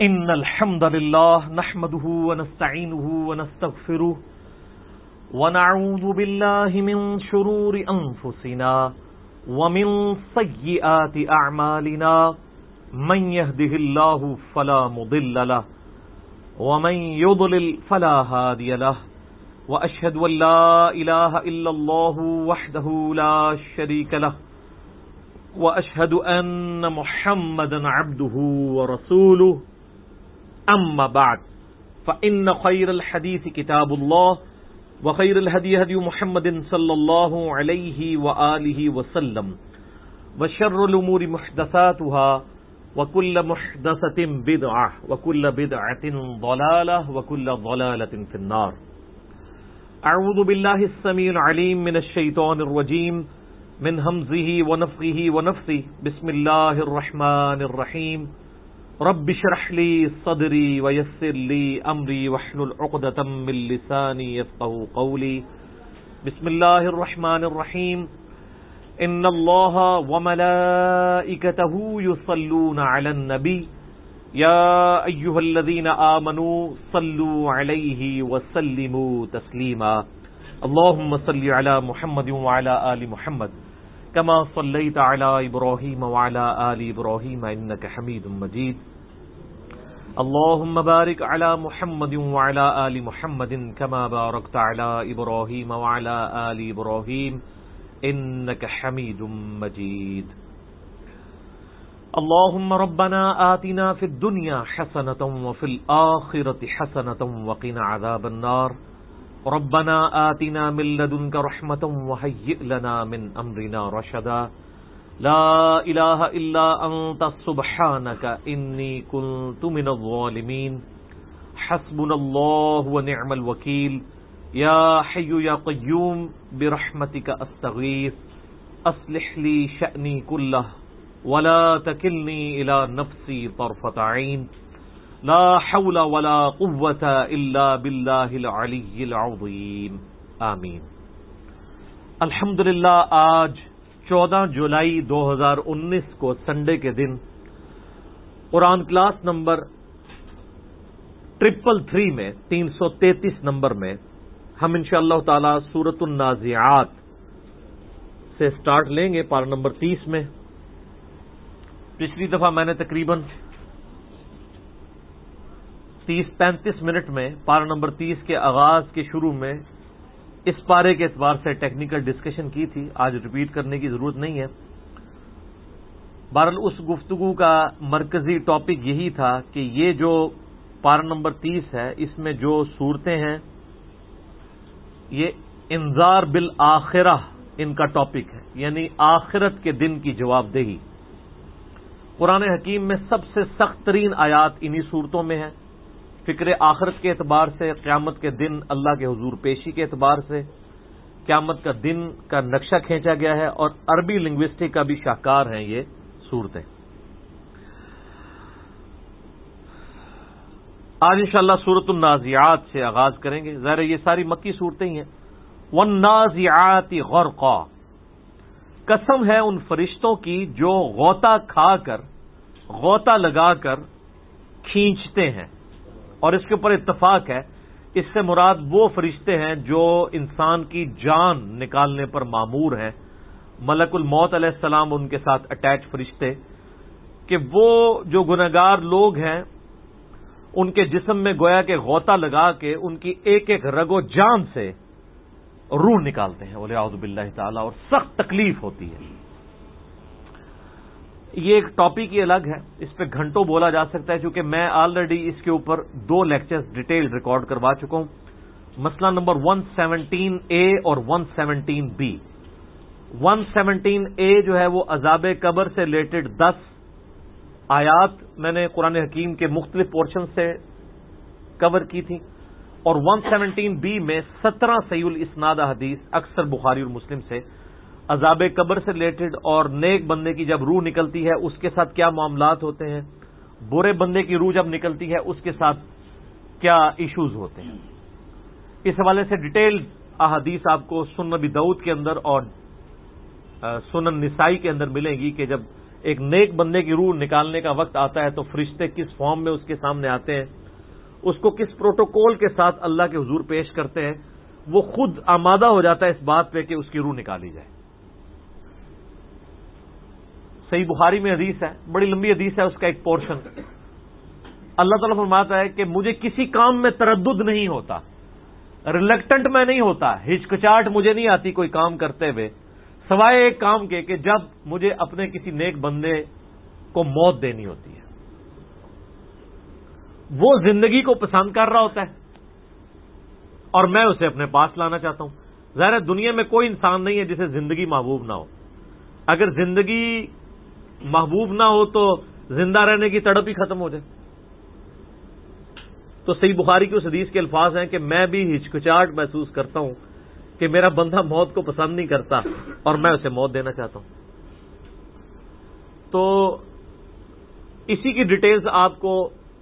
إن الحمد لله نحمده ونستعينه ونستغفره ونعوذ بالله من شرور أنفسنا ومن سيئات أعمالنا من يهده الله فلا مضل له ومن يضلل فلا هادي له وأشهد أن لا إله إلا الله وحده لا شريك له وأشهد أن محمدا عبده ورسوله أما بعد فإن خير الحديث كتاب الله وخير الهدي هدي محمد صلى الله عليه وآله وسلم وشر الأمور محدثاتها وكل محدثة بدعة وكل بدعة ضلالة وكل ضلالة في النار. أعوذ بالله السميع العليم من الشيطان الرجيم من همزه ونفخه ونفثه. بسم الله الرحمن الرحيم. رب اشرح لي صدري ويسر لي أمري واحلل عقدة من لساني يفقهوا قولي. بسم الله الرحمن الرحيم. إن الله وملائكته يصلون على النبي يا أيها الذين آمنوا صلوا عليه وسلموا تسليما. اللهم صل على محمد وعلى آل محمد كما صليت على إبراهيم وعلى آل إبراهيم إنك حميد مجيد. اللهم بارك على محمد وعلى آل محمد كما باركت على إبراهيم وعلى آل إبراهيم إنك حميد مجيد. اللهم ربنا آتنا في الدنيا حسنة وفي الآخرة حسنة وقنا عذاب النار. ربنا آتنا من لدنك رحمة وهيئ لنا من أمرنا رشدا. لا إله إلا أنت سبحانك إني كنت من الظالمين. حسبنا الله ونعم الوكيل. يا حي يا قيوم برحمتك أستغيث أصلح لي شأني كله ولا تكلني إلى نفسي طرفة عين. لا حول ولا قوة إلا بالله العلی العظیم. آمین. الحمدللہ آج 14 جولائی 2019 کو سنڈے کے دن قرآن کلاس نمبر 333 میں 333 نمبر میں ہم انشاءاللہ تعالی سورۃ النازعات سے سٹارٹ لیں گے پارہ نمبر 30 میں. پچھلی دفعہ میں نے تقریباً 30-35 منٹ میں پارہ نمبر 30 کے آغاز کے شروع میں اس پارے کے اعتبار سے ٹیکنیکل ڈسکشن کی تھی. آج ریپیٹ کرنے کی ضرورت نہیں ہے. بہرحال اس گفتگو کا مرکزی ٹاپک یہی تھا کہ یہ جو پارہ نمبر 30 ہے اس میں جو صورتیں ہیں یہ انذار بالآخرہ ان کا ٹاپک ہے، یعنی آخرت کے دن کی جواب دہی. قرآن حکیم میں سب سے سخت ترین آیات انہی صورتوں میں ہیں. فکر آخرت کے اعتبار سے، قیامت کے دن اللہ کے حضور پیشی کے اعتبار سے قیامت کا دن کا نقشہ کھینچا گیا ہے، اور عربی لنگوسٹک کا بھی شاہکار ہیں یہ صورتیں. آج انشاءاللہ سورۃ النازعات سے آغاز کریں گے. ظاہر یہ ساری مکی صورتیں ہی ہیں. والنازعات غرقا، قسم ہے ان فرشتوں کی جو غوطہ کھا کر، غوطہ لگا کر کھینچتے ہیں. اور اس کے اوپر اتفاق ہے، اس سے مراد وہ فرشتے ہیں جو انسان کی جان نکالنے پر مامور ہیں. ملک الموت علیہ السلام ان کے ساتھ اٹیچ فرشتے، کہ وہ جو گنہگار لوگ ہیں ان کے جسم میں گویا کہ غوطہ لگا کے ان کی ایک ایک رگ و جان سے روح نکالتے ہیں والعیاذ باللہ تعالی، اور سخت تکلیف ہوتی ہے. یہ ایک ٹاپک ہی الگ ہے، اس پہ گھنٹوں بولا جا سکتا ہے، کیونکہ میں آلریڈی اس کے اوپر 2 لیکچرز ڈیٹیل ریکارڈ کروا چکا ہوں. مسئلہ نمبر 117A اور 117B. 117A جو ہے وہ عذاب قبر سے ریلیٹڈ 10 آیات میں نے قرآن حکیم کے مختلف پورشن سے کور کی تھی، اور 117B میں 17 صحیح الاسناد حدیث اکثر بخاری اور مسلم سے عذاب قبر سے ریلیٹڈ، اور نیک بندے کی جب روح نکلتی ہے اس کے ساتھ کیا معاملات ہوتے ہیں، برے بندے کی روح جب نکلتی ہے اس کے ساتھ کیا ایشوز ہوتے ہیں. اس حوالے سے ڈیٹیل احادیث آپ کو سنن نبی داؤد کے اندر اور سنن نسائی کے اندر ملیں گی کہ جب ایک نیک بندے کی روح نکالنے کا وقت آتا ہے تو فرشتے کس فارم میں اس کے سامنے آتے ہیں، اس کو کس پروٹوکول کے ساتھ اللہ کے حضور پیش کرتے ہیں، وہ خود آمادہ ہو جاتا ہے اس بات پہ کہ اس کی روح نکالی جائے۔ صحیح بخاری میں حدیث ہے، بڑی لمبی حدیث ہے، اس کا ایک پورشن اللہ تعالیٰ فرماتا ہے کہ مجھے کسی کام میں تردد نہیں ہوتا، ریلیکٹنٹ میں نہیں ہوتا، ہچکچاہٹ مجھے نہیں آتی کوئی کام کرتے ہوئے، سوائے ایک کام کے کہ جب مجھے اپنے کسی نیک بندے کو موت دینی ہوتی ہے، وہ زندگی کو پسند کر رہا ہوتا ہے اور میں اسے اپنے پاس لانا چاہتا ہوں۔ ظاہر ہے دنیا میں کوئی انسان نہیں ہے جسے زندگی محبوب نہ ہو، اگر زندگی محبوب نہ ہو تو زندہ رہنے کی تڑپ ہی ختم ہو جائے۔ تو صحیح بخاری کی اس حدیث کے الفاظ ہیں کہ میں بھی ہچکچاہٹ محسوس کرتا ہوں کہ میرا بندہ موت کو پسند نہیں کرتا اور میں اسے موت دینا چاہتا ہوں۔ تو اسی کی ڈیٹیلز آپ کو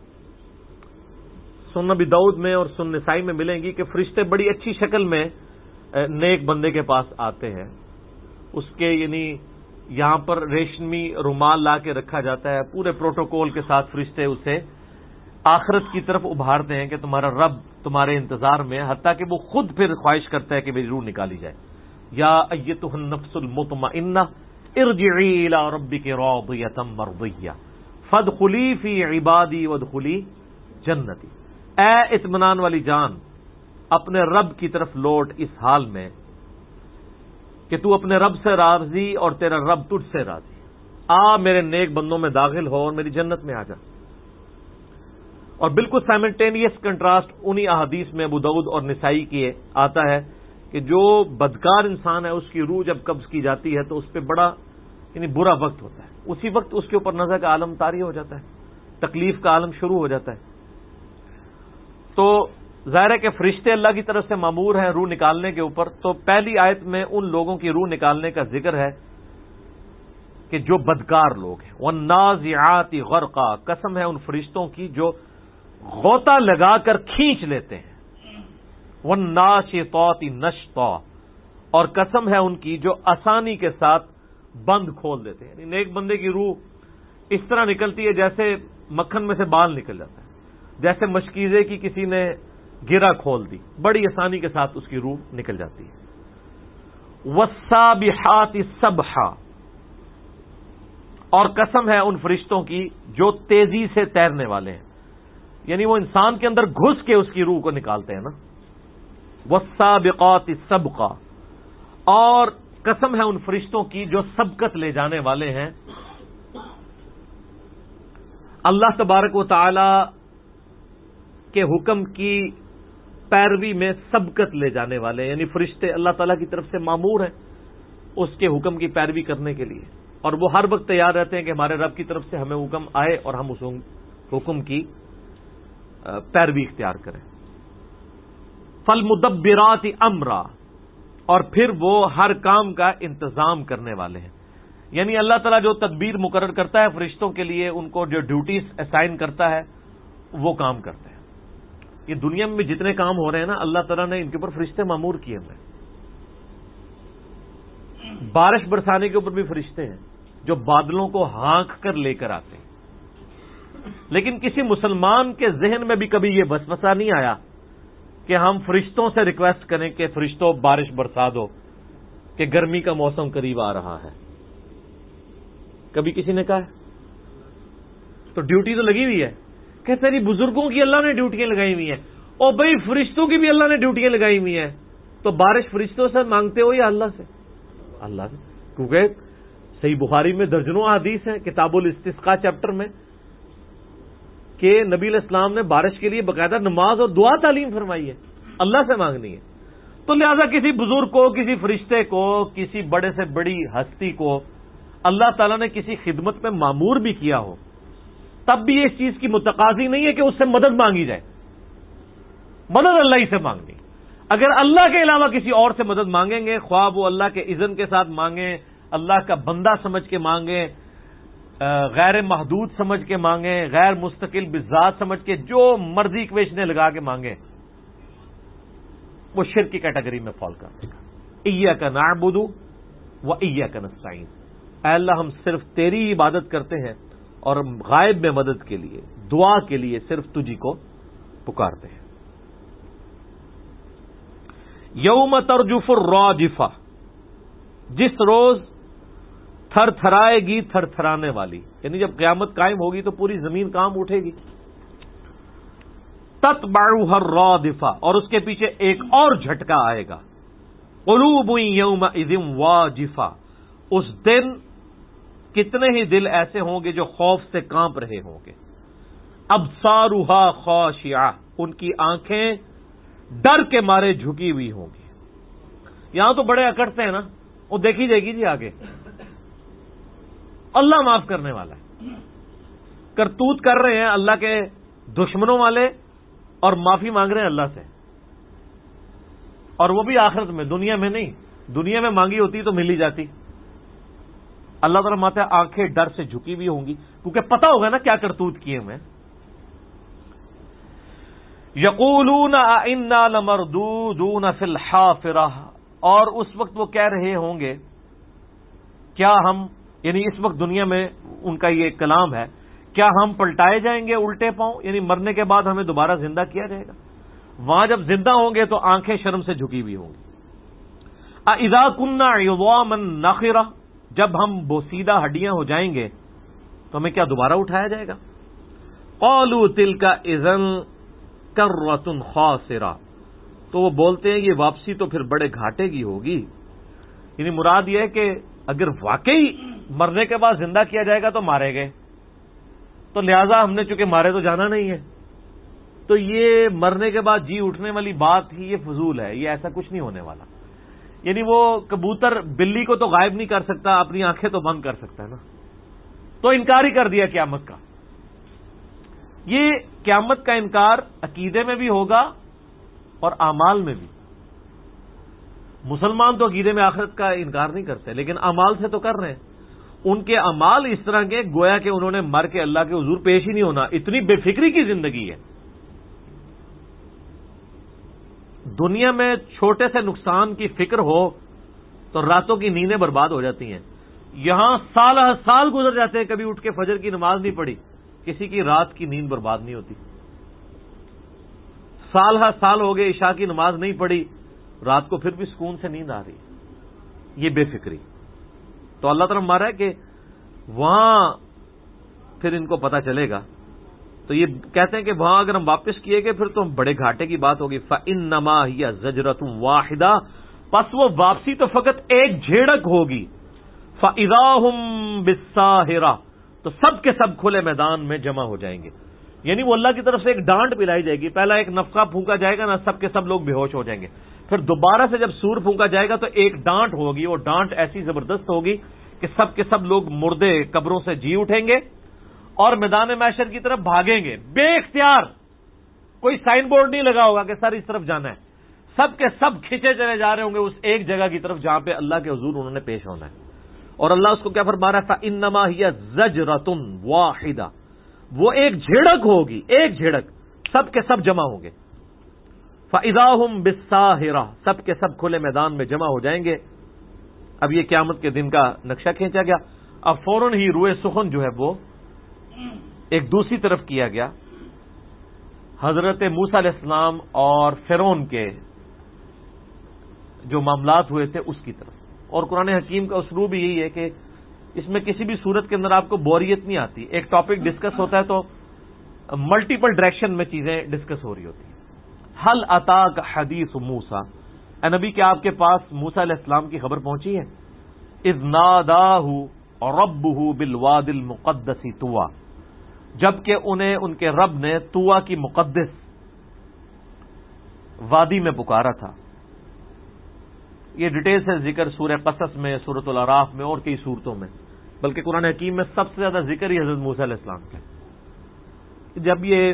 سنن نبی داؤد میں اور سنن نسائی میں ملیں گی کہ فرشتے بڑی اچھی شکل میں نیک بندے کے پاس آتے ہیں، اس کے یعنی یہاں پر ریشمی رومال لا کے رکھا جاتا ہے، پورے پروٹوکول کے ساتھ فرشتے اسے آخرت کی طرف ابھارتے ہیں کہ تمہارا رب تمہارے انتظار میں، حتیٰ کہ وہ خود پھر خواہش کرتا ہے کہ میری روح نکالی جائے۔ یا ایتھا النفس المطمئنہ ارجعی الی ربک راضیۃ مرضیہ فادخلی فی عبادی وادخلی جنتی، اے اطمینان والی جان اپنے رب کی طرف لوٹ اس حال میں کہ تو اپنے رب سے راضی اور تیرا رب تجھ سے راضی، آ میرے نیک بندوں میں داخل ہو اور میری جنت میں آ جا۔ اور بالکل سائملٹینیس کنٹراسٹ انہی احادیث میں ابو داؤد اور نسائی کی آتا ہے کہ جو بدکار انسان ہے اس کی روح جب قبض کی جاتی ہے تو اس پہ بڑا یعنی برا وقت ہوتا ہے، اسی وقت اس کے اوپر نزع کا عالم طاری ہو جاتا ہے، تکلیف کا عالم شروع ہو جاتا ہے۔ تو ظاہر ہے کہ فرشتے اللہ کی طرف سے مامور ہیں روح نکالنے کے اوپر، تو پہلی آیت میں ان لوگوں کی روح نکالنے کا ذکر ہے کہ جو بدکار لوگ ہیں۔ وَالنَّازِعَاتِ غَرْقًا، قسم ہے ان فرشتوں کی جو غوطہ لگا کر کھینچ لیتے ہیں۔ وَالنَّاشِطَاتِ نَشْطًا، اور قسم ہے ان کی جو آسانی کے ساتھ بند کھول دیتے ہیں، یعنی ایک بندے کی روح اس طرح نکلتی ہے جیسے مکھن میں سے بال نکل جاتا ہے، جیسے مشکیزے کی کسی نے گرہ کھول دی، بڑی آسانی کے ساتھ اس کی روح نکل جاتی ہے۔ وَالسَّابِحَاتِ سَبْحًا، اور قسم ہے ان فرشتوں کی جو تیزی سے تیرنے والے ہیں، یعنی وہ انسان کے اندر گھس کے اس کی روح کو نکالتے ہیں نا۔ وَالسَّابِقَاتِ سَبْقًا، اور قسم ہے ان فرشتوں کی جو سبقت لے جانے والے ہیں، اللہ تبارک و تعالی کے حکم کی پیروی میں سبقت لے جانے والے، یعنی فرشتے اللہ تعالیٰ کی طرف سے مامور ہیں اس کے حکم کی پیروی کرنے کے لیے، اور وہ ہر وقت تیار رہتے ہیں کہ ہمارے رب کی طرف سے ہمیں حکم آئے اور ہم اس حکم کی پیروی اختیار کریں۔ فالمدبرات امرا، اور پھر وہ ہر کام کا انتظام کرنے والے ہیں، یعنی اللہ تعالیٰ جو تدبیر مقرر کرتا ہے فرشتوں کے لیے، ان کو جو ڈیوٹیز اسائن کرتا ہے وہ کام کرتے ہیں۔ یہ دنیا میں جتنے کام ہو رہے ہیں نا، اللہ تعالیٰ نے ان کے اوپر فرشتے مامور کیے ہوئے ہیں۔ بارش برسانے کے اوپر بھی فرشتے ہیں جو بادلوں کو ہانک کر لے کر آتے ہیں، لیکن کسی مسلمان کے ذہن میں بھی کبھی یہ وسوسہ نہیں آیا کہ ہم فرشتوں سے ریکویسٹ کریں کہ فرشتوں بارش برسا دو کہ گرمی کا موسم قریب آ رہا ہے، کبھی کسی نے کہا ہے؟ تو ڈیوٹی تو لگی ہوئی ہے کہ تیری بزرگوں کی اللہ نے ڈیوٹیاں لگائی ہوئی ہیں، اور بھائی فرشتوں کی بھی اللہ نے ڈیوٹیاں لگائی ہوئی ہیں، تو بارش فرشتوں سے مانگتے ہو یا اللہ سے؟ اللہ سے، کیونکہ صحیح بخاری میں درجنوں حدیث ہیں کتاب الاستسقاء چیپٹر میں کہ نبی علیہ السلام نے بارش کے لیے باقاعدہ نماز اور دعا تعلیم فرمائی ہے، اللہ سے مانگنی ہے۔ تو لہذا کسی بزرگ کو، کسی فرشتے کو، کسی بڑے سے بڑی ہستی کو اللہ تعالیٰ نے کسی خدمت میں مامور بھی کیا ہو، تب بھی اس چیز کی متقاضی نہیں ہے کہ اس سے مدد مانگی جائے، مدد اللہ ہی سے مانگنی۔ اگر اللہ کے علاوہ کسی اور سے مدد مانگیں گے، خواہ وہ اللہ کے اذن کے ساتھ مانگیں، اللہ کا بندہ سمجھ کے مانگیں، غیر محدود سمجھ کے مانگیں، غیر مستقل بذات سمجھ کے جو مرضی اکویشنیں لگا کے مانگیں، وہ شرک کی کیٹیگری میں فال کر دے گا۔ ایاک نعبد و ایاک نستعین، اے اللہ ہم صرف تیری عبادت کرتے ہیں اور غائب میں مدد کے لیے، دعا کے لیے صرف تجھی کو پکارتے ہیں۔ یوم ترجف الراجفہ، جس روز تھر تھرائے گی تھر تھرانے والی، یعنی جب قیامت قائم ہوگی تو پوری زمین کام اٹھے گی۔ تتبعها الرادفہ، اور اس کے پیچھے ایک اور جھٹکا آئے گا۔ قلوب یومئذ واجفہ، اس دن کتنے ہی دل ایسے ہوں گے جو خوف سے کانپ رہے ہوں گے۔ ابصارها خاشعہ، ان کی آنکھیں ڈر کے مارے جھکی ہوئی ہوں گی۔ یہاں تو بڑے اکڑتے ہیں نا، وہ دیکھی جائے گی جی آگے، اللہ معاف کرنے والا ہے۔ کرتوت کر رہے ہیں اللہ کے دشمنوں والے اور معافی مانگ رہے ہیں اللہ سے، اور وہ بھی آخرت میں، دنیا میں نہیں۔ دنیا میں مانگی ہوتی تو مل ہی جاتی۔ اللہ تعالیٰ ماتا ہے آنکھیں ڈر سے جھکی ہوئی ہوں گی، کیونکہ پتا ہوگا نا کیا کرتوت کیے ہوئے۔ یقولون انا لمردودون فی الحافرہ، اور اس وقت وہ کہہ رہے ہوں گے کیا ہم، یعنی اس وقت دنیا میں ان کا یہ کلام ہے، کیا ہم پلٹائے جائیں گے الٹے پاؤں، یعنی مرنے کے بعد ہمیں دوبارہ زندہ کیا جائے گا۔ وہاں جب زندہ ہوں گے تو آنکھیں شرم سے جھکی ہوئی ہوں گی۔ اذا كنا عظاما نخرہ، جب ہم بوسیدہ ہڈیاں ہو جائیں گے تو ہمیں کیا دوبارہ اٹھایا جائے گا۔ قالوا تلك اذا کرۃ خاسرہ، تو وہ بولتے ہیں یہ واپسی تو پھر بڑے گھاٹے کی ہوگی۔ یعنی مراد یہ ہے کہ اگر واقعی مرنے کے بعد زندہ کیا جائے گا تو مارے گئے، تو لہذا ہم نے چونکہ مارے تو جانا نہیں ہے، تو یہ مرنے کے بعد جی اٹھنے والی بات ہی یہ فضول ہے، یہ ایسا کچھ نہیں ہونے والا۔ یعنی وہ کبوتر بلی کو تو غائب نہیں کر سکتا، اپنی آنکھیں تو بند کر سکتا ہے نا، تو انکار ہی کر دیا قیامت کا۔ یہ قیامت کا انکار عقیدے میں بھی ہوگا اور اعمال میں بھی۔ مسلمان تو عقیدے میں آخرت کا انکار نہیں کرتے، لیکن اعمال سے تو کر رہے ہیں۔ ان کے اعمال اس طرح کے گویا کہ انہوں نے مر کے اللہ کے حضور پیش ہی نہیں ہونا، اتنی بے فکری کی زندگی ہے۔ دنیا میں چھوٹے سے نقصان کی فکر ہو تو راتوں کی نیندیں برباد ہو جاتی ہیں۔ یہاں سال ہر سال گزر جاتے ہیں، کبھی اٹھ کے فجر کی نماز نہیں پڑھی، کسی کی رات کی نیند برباد نہیں ہوتی۔ سال ہر سال ہو گئے عشاء کی نماز نہیں پڑھی، رات کو پھر بھی سکون سے نیند آ رہی ہے۔ یہ بے فکری تو اللہ تعالیٰ مارا ہے کہ وہاں پھر ان کو پتا چلے گا، تو یہ کہتے ہیں کہ وہاں اگر ہم واپس کیے گئے پھر تو بڑے گھاٹے کی بات ہوگی۔ فَإِنَّمَا هِيَ زَجْرَةٌ وَاحِدَةٌ، پس وہ واپسی تو فقط ایک جھیڑک ہوگی۔ فَإِذَا هُمْ بِالسَّاهِرَةِ، تو سب کے سب کھلے میدان میں جمع ہو جائیں گے۔ یعنی وہ اللہ کی طرف سے ایک ڈانٹ پلائی جائے گی۔ پہلا ایک نفخہ پھونکا جائے گا نا، سب کے سب لوگ بے ہوش ہو جائیں گے۔ پھر دوبارہ سے جب سور پھونکا جائے گا تو ایک ڈانٹ ہوگی، وہ ڈانٹ ایسی زبردست ہوگی کہ سب کے سب لوگ مردے قبروں سے جی اٹھیں گے اور میدان محشر کی طرف بھاگیں گے بے اختیار۔ کوئی سائن بورڈ نہیں لگا ہوگا کہ سر اس طرف جانا ہے، سب کے سب کھینچے چلے جا رہے ہوں گے اس ایک جگہ کی طرف جہاں پہ اللہ کے حضور انہوں نے پیش ہونا ہے۔ اور اللہ اس کو کیا فرما رہا تھا، انما ہی زجرۃ واحدہ، وہ ایک جھڑک ہوگی، ایک جھڑک، سب کے سب جمع ہوں گے۔ فَإِذَا هُمْ بِالسَّاهِرَةِ، سب کے سب کھلے میدان میں جمع ہو جائیں گے۔ اب یہ قیامت کے دن کا نقشہ کھینچا گیا۔ اب فوراً ہی روئے سخن جو ہے وہ ایک دوسری طرف کیا گیا، حضرت موسیٰ علیہ السلام اور فرعون کے جو معاملات ہوئے تھے اس کی طرف۔ اور قرآن حکیم کا اسلوب یہی ہے کہ اس میں کسی بھی صورت کے اندر آپ کو بوریت نہیں آتی۔ ایک ٹاپک ڈسکس ہوتا ہے تو ملٹیپل ڈائریکشن میں چیزیں ڈسکس ہو رہی ہوتی ہیں۔ حل اتاک حدیث موسیٰ، اے نبی کیا آپ کے پاس موسیٰ علیہ السلام کی خبر پہنچی ہے؟ اذ ناداہ ربہ بالواد المقدس طویٰ، جبکہ انہیں ان کے رب نے طویٰ کی مقدس وادی میں پکارا تھا۔ یہ ڈیٹیل سے ذکر سورہ قصص میں، سورۃ الاعراف میں اور کئی سورتوں میں، بلکہ قرآن حکیم میں سب سے زیادہ ذکر ہی حضرت موسیٰ علیہ السلام کا۔ جب یہ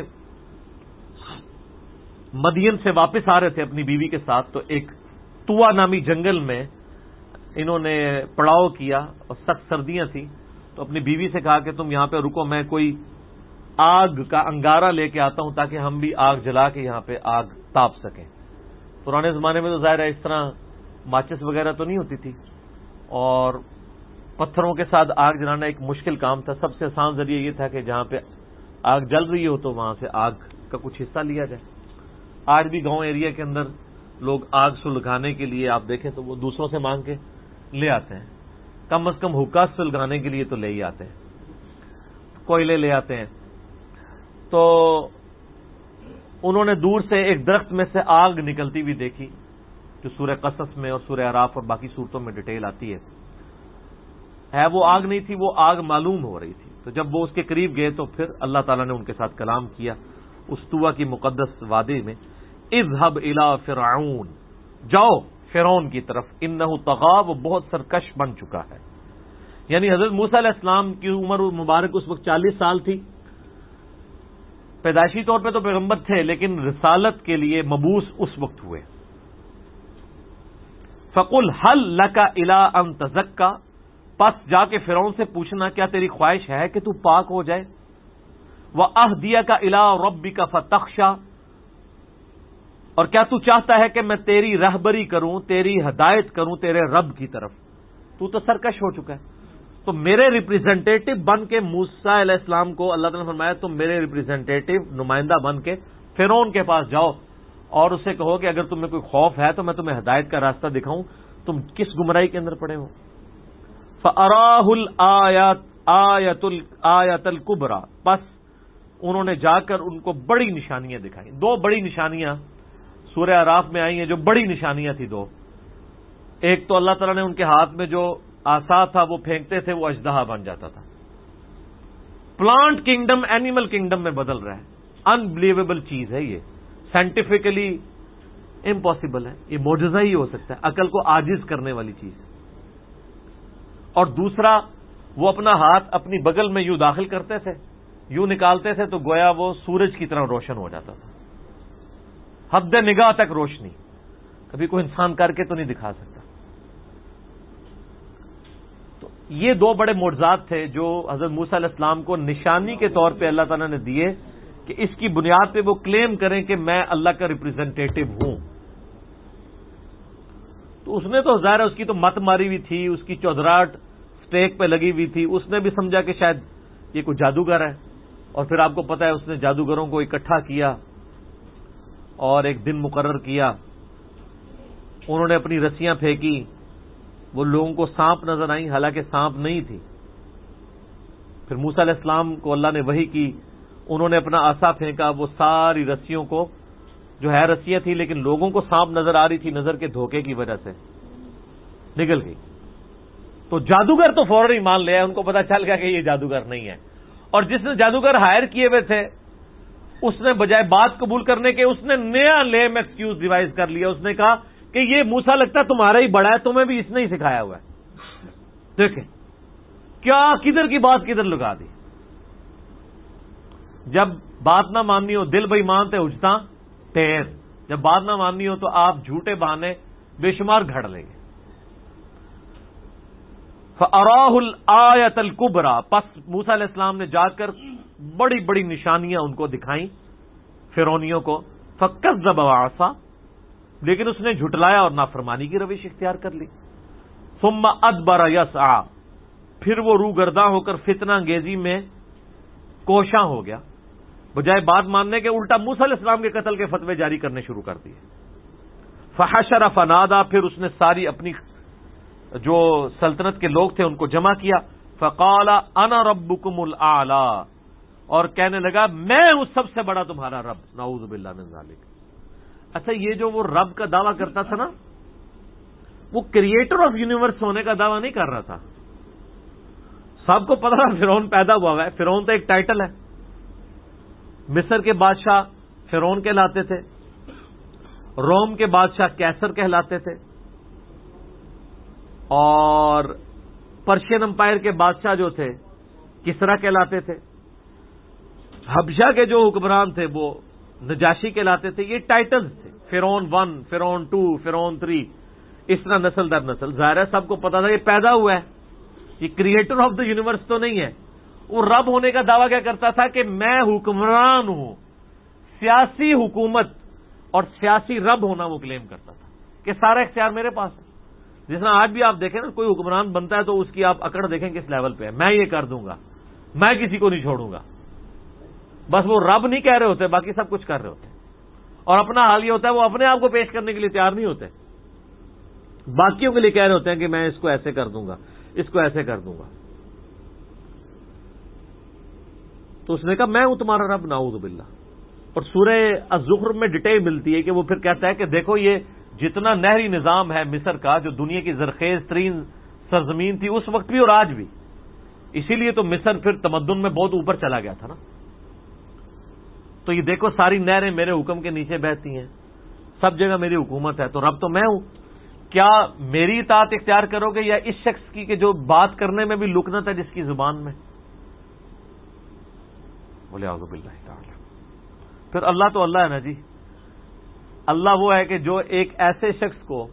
مدین سے واپس آ رہے تھے اپنی بیوی کے ساتھ تو ایک طویٰ نامی جنگل میں انہوں نے پڑاؤ کیا اور سخت سردیاں تھیں، تو اپنی بیوی سے کہا کہ تم یہاں پہ رکو، میں کوئی آگ کا انگارہ لے کے آتا ہوں تاکہ ہم بھی آگ جلا کے یہاں پہ آگ تاپ سکیں۔ پرانے زمانے میں تو ظاہر ہے اس طرح ماچس وغیرہ تو نہیں ہوتی تھی، اور پتھروں کے ساتھ آگ جلانا ایک مشکل کام تھا. سب سے آسان ذریعہ یہ تھا کہ جہاں پہ آگ جل رہی ہو تو وہاں سے آگ کا کچھ حصہ لیا جائے. آج بھی گاؤں ایریا کے اندر لوگ آگ سلگانے کے لیے آپ دیکھیں تو وہ دوسروں سے مانگ کے لے آتے ہیں. کم از کم حکا سلگانے کے لیے تو لے ہی آتے ہیں, کوئلے لے آتے ہیں. تو انہوں نے دور سے ایک درخت میں سے آگ نکلتی ہوئی دیکھی, جو سورہ قصص میں اور سورہ اعراف اور باقی صورتوں میں ڈیٹیل آتی ہے. وہ آگ نہیں تھی, وہ آگ معلوم ہو رہی تھی. تو جب وہ اس کے قریب گئے تو پھر اللہ تعالیٰ نے ان کے ساتھ کلام کیا اس طوٰ کی مقدس وادی میں. اذهب الى فرعون, جاؤ فرعون کی طرف, انہ طغی, وہ بہت سرکش بن چکا ہے. یعنی حضرت موسیٰ علیہ السلام کی عمر مبارک اس وقت 40 سال تھی. پیدائشی طور پہ تو پیغمبر تھے لیکن رسالت کے لیے مبعوث اس وقت ہوئے. فقل هل لك الى ان تزکا, پس جا کے فرعون سے پوچھنا کیا تیری خواہش ہے کہ تو پاک ہو جائے. وَأَهْدِيَكَ إِلَىٰ رَبِّكَ فَتَخْشَىٰ, اور کیا تو چاہتا ہے کہ میں تیری رہبری کروں, تیری ہدایت کروں تیرے رب کی طرف. تو سرکش ہو چکا ہے, تو میرے ریپریزنٹیٹو بن کے موسیٰ علیہ السلام کو اللہ تعالیٰ نے فرمایا تم میرے ریپریزنٹیٹو نمائندہ بن کے فرعون کے پاس جاؤ اور اسے کہو کہ اگر تمہیں کوئی خوف ہے تو میں تمہیں ہدایت کا راستہ دکھاؤں, تم کس گمراہی کے اندر پڑے ہو. فَأَرَاهُ الْآيَةَ الْكُبْرَىٰ, بس انہوں نے جا کر ان کو بڑی نشانیاں دکھائیں. 2 بڑی نشانیاں سورہ اعراف میں آئی ہیں جو بڑی نشانیاں تھیں 2. ایک تو اللہ تعالیٰ نے ان کے ہاتھ میں جو عصا تھا وہ پھینکتے تھے وہ اژدہا بن جاتا تھا. پلانٹ کنگڈم اینیمل کنگڈم میں بدل رہا ہے. انبلیویبل چیز ہے یہ, سائنٹیفکلی امپاسبل ہے, یہ معجزہ ہی ہو سکتا ہے, عقل کو عاجز کرنے والی چیز. اور دوسرا وہ اپنا ہاتھ اپنی بغل میں یوں داخل کرتے تھے, یوں نکالتے تھے تو گویا وہ سورج کی طرح روشن ہو جاتا تھا. حد نگاہ تک روشنی, کبھی کوئی انسان کر کے تو نہیں دکھا سکتا. تو یہ 2 بڑے معجزات تھے جو حضرت موسیٰ علیہ السلام کو نشانی کے طور پہ اللہ تعالیٰ نے دیے کہ اس کی بنیاد پہ وہ کلیم کریں کہ میں اللہ کا ریپریزنٹیٹو ہوں. تو اس نے تو ظاہر ہے اس کی تو مت ماری ہوئی تھی, اس کی چودراہٹ سٹیک پہ لگی ہوئی تھی. اس نے بھی سمجھا کہ شاید یہ کوئی جادوگر ہے, اور پھر آپ کو پتا ہے اس نے جادوگروں کو اکٹھا کیا اور ایک دن مقرر کیا. انہوں نے اپنی رسیاں پھینکی, وہ لوگوں کو سانپ نظر آئیں, حالانکہ سانپ نہیں تھی. پھر موسیٰ علیہ السلام کو اللہ نے وحی کی, انہوں نے اپنا عصا پھینکا, وہ ساری رسیوں کو, جو ہے رسیاں تھیں لیکن لوگوں کو سانپ نظر آ رہی تھی, نظر کے دھوکے کی وجہ سے نکل گئی. تو جادوگر تو فوراً ہی مان لیا, ان کو پتا چل گیا کہ یہ جادوگر نہیں ہے. اور جس نے جادوگر ہائر کیے ہوئے تھے اس نے بجائے بات قبول کرنے کے اس نے نیا لیم ایکسکیوز ڈیوائز کر لیا. اس نے کہا کہ یہ موسیٰ لگتا ہے تمہارا ہی بڑا ہے, تمہیں بھی اس نے ہی سکھایا ہوا ہے. دیکھیں کیا کدھر کی بات کدھر لگا دی. جب بات نہ ماننی ہو دل بے ایمان تے اجتا تیر, جب بات نہ ماننی ہو تو آپ جھوٹے بہانے بے شمار گھڑ لیں گے. فَأَرَاهُ الْآيَةَ الْكُبْرَىٰ, پس موسیٰ علیہ السلام نے جا کر بڑی بڑی نشانیاں ان کو دکھائیں فرعونیوں کو. فَكَذَّبَ وَعَصَىٰ, لیکن اس نے جھٹلایا اور نافرمانی کی روش اختیار کر لی. ثُمَّ أَدْبَرَ يَسْعَىٰ, پھر وہ روگرداں ہو کر فتنہ انگیزی میں کوشاں ہو گیا. بجائے بات ماننے کے الٹا موسیٰ علیہ السلام کے قتل کے فتوے جاری کرنے شروع کر دیے. فحشر فنادا, پھر اس نے ساری اپنی جو سلطنت کے لوگ تھے ان کو جمع کیا. فقال انا ربکم الاعلی, اور کہنے لگا میں ہوں سب سے بڑا تمہارا رب. نعوذ باللہ من ذالک. اچھا یہ جو وہ رب کا دعویٰ کرتا تھا نا, وہ کریٹر آف یونیورس ہونے کا دعویٰ نہیں کر رہا تھا. سب کو پتا تھا فرعون پیدا ہوا ہے, فرعون تو ایک ٹائٹل ہے. مصر کے بادشاہ فرعون کہلاتے تھے, روم کے بادشاہ کیسر کہلاتے تھے, اور پرشین امپائر کے بادشاہ جو تھے کسرا کہلاتے تھے. حبشہ کے جو حکمران تھے وہ نجاشی کہلاتے تھے. یہ ٹائٹلز تھے, فرعون 1, فرعون 2, فرعون 3, اس طرح نسل در نسل. ظاہر ہے سب کو پتا تھا یہ پیدا ہوا ہے, یہ کریٹر آف دا یونیورس تو نہیں ہے. وہ رب ہونے کا دعویٰ کیا کرتا تھا کہ میں حکمران ہوں, سیاسی حکومت اور سیاسی رب ہونا وہ کلیم کرتا تھا کہ سارا اختیار میرے پاس ہے. جس طرح آج بھی آپ دیکھیں نا، کوئی حکمران بنتا ہے تو اس کی آپ اکڑ دیکھیں کس لیول پہ ہے، میں یہ کر دوں گا، میں کسی کو نہیں چھوڑوں گا. بس وہ رب نہیں کہہ رہے ہوتے، باقی سب کچھ کر رہے ہوتے ہیں. اور اپنا حال یہ ہوتا ہے وہ اپنے آپ کو پیش کرنے کے لیے تیار نہیں ہوتے، باقیوں کے لیے کہہ رہے ہوتے ہیں کہ میں اس کو ایسے کر دوں گا، اس کو ایسے کر دوں گا. تو اس نے کہا میں ہوں تمہارا رب، نعوذ باللہ. اور سورہ الزخرف میں ڈیٹیل ملتی ہے کہ وہ پھر کہتا ہے کہ دیکھو یہ جتنا نہری نظام ہے مصر کا، جو دنیا کی زرخیز ترین سرزمین تھی اس وقت بھی اور آج بھی، اسی لیے تو مصر پھر تمدن میں بہت اوپر چلا گیا تھا نا. تو یہ دیکھو ساری نہریں میرے حکم کے نیچے بہتی ہیں، سب جگہ میری حکومت ہے، تو رب تو میں ہوں. کیا میری اطاعت اختیار کرو گے یا اس شخص کی کہ جو بات کرنے میں بھی لکنت ہے جس کی زبان میں؟ بولے اعوذ باللہ تعالی. پھر اللہ تو اللہ ہے نا جی. اللہ وہ ہے کہ جو ایک ایسے شخص کو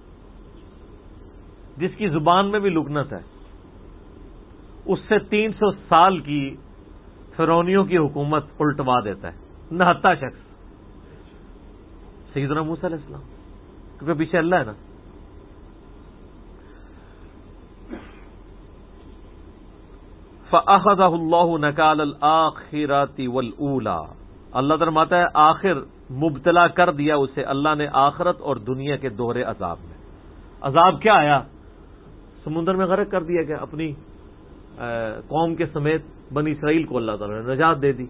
جس کی زبان میں بھی لکنت ہے، اس سے 300 سال کی فرعونیوں کی حکومت الٹوا دیتا ہے. نہتا شخص سیدنا موسیٰ علیہ السلام، کیونکہ پیچھے اللہ ہے نا. فَأَخَذَهُ اللَّهُ نَكَالَ الْآخِرَةِ وَالْأُولَى. اللہ فرماتا ہے آخر مبتلا کر دیا اسے اللہ نے آخرت اور دنیا کے دوہرے عذاب میں. عذاب کیا آیا؟ سمندر میں غرق کر دیا گیا، اپنی قوم کے سمیت بنی اسرائیل کو اللہ تعالی نے نجات دے دی.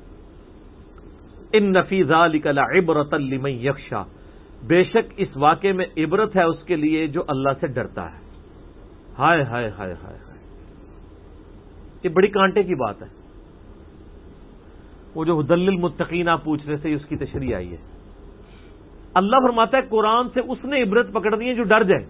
ان فی ذلک لعبرۃ لمن یخشی. بے شک اس واقعے میں عبرت ہے اس کے لیے جو اللہ سے ڈرتا ہے. ہائے ہائے ہائے ہائے ہائے، یہ بڑی کانٹے کی بات ہے. وہ جو ھدی للمتقین آپ پوچھ رہے تھے اس کی تشریح آئی ہے. اللہ فرماتا ہے قرآن سے اس نے عبرت پکڑنی ہے جو ڈر جائے.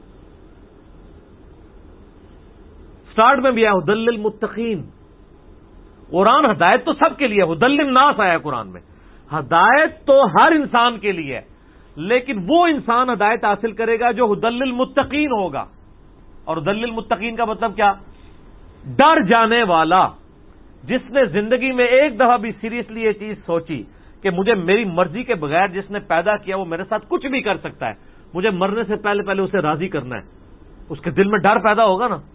سٹارٹ میں بھی آیا ھدی للمتقین. قرآن ہدایت تو سب کے لیے، ھدی للناس آیا قرآن میں. ہدایت تو ہر انسان کے لیے ہے، لیکن وہ انسان ہدایت حاصل کرے گا جو ھدی للمتقین ہوگا. اور ھدی للمتقین کا مطلب کیا؟ ڈر جانے والا، جس نے زندگی میں ایک دفعہ بھی سیریسلی یہ چیز سوچی کہ مجھے میری مرضی کے بغیر جس نے پیدا کیا وہ میرے ساتھ کچھ بھی کر سکتا ہے، مجھے مرنے سے پہلے پہلے اسے راضی کرنا ہے. اس کے دل میں ڈر پیدا ہوگا نا.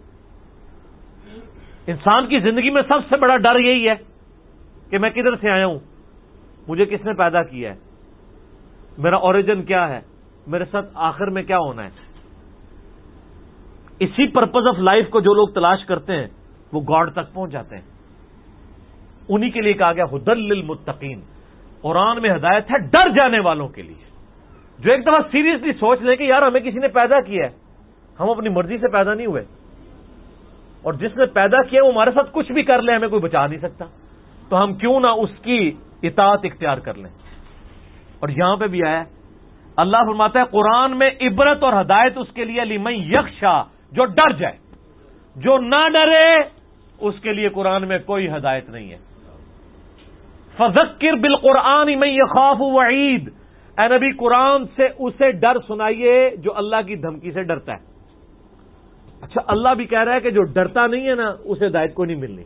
انسان کی زندگی میں سب سے بڑا ڈر یہی ہے کہ میں کدھر سے آیا ہوں، مجھے کس نے پیدا کیا ہے، میرا اوریجن کیا ہے، میرے ساتھ آخر میں کیا ہونا ہے. اسی پرپز آف لائف کو جو لوگ تلاش کرتے ہیں وہ گاڈ تک پہنچ جاتے ہیں. انہی کے لیے کہا گیا ھدی للمتقین. قرآن میں ہدایت ہے ڈر جانے والوں کے لیے، جو ایک دفعہ سیریسلی سوچ لیں کہ یار ہمیں کسی نے پیدا کیا ہے، ہم اپنی مرضی سے پیدا نہیں ہوئے، اور جس نے پیدا کیا وہ ہمارے ساتھ کچھ بھی کر لے ہمیں کوئی بچا نہیں سکتا، تو ہم کیوں نہ اس کی اطاعت اختیار کر لیں. اور یہاں پہ بھی آیا اللہ فرماتا ہے قرآن میں عبرت اور ہدایت اس کے لیے لمن یخشی، جو ڈر جائے. جو نہ ڈرے اس کے لیے قرآن میں کوئی ہدایت نہیں ہے. فذکر بالقرآن من یخاف وعید. اے نبی قرآن سے اسے ڈر سنائیے جو اللہ کی دھمکی سے ڈرتا ہے. اچھا اللہ بھی کہہ رہا ہے کہ جو ڈرتا نہیں ہے نا اسے ہدایت کو نہیں ملنی.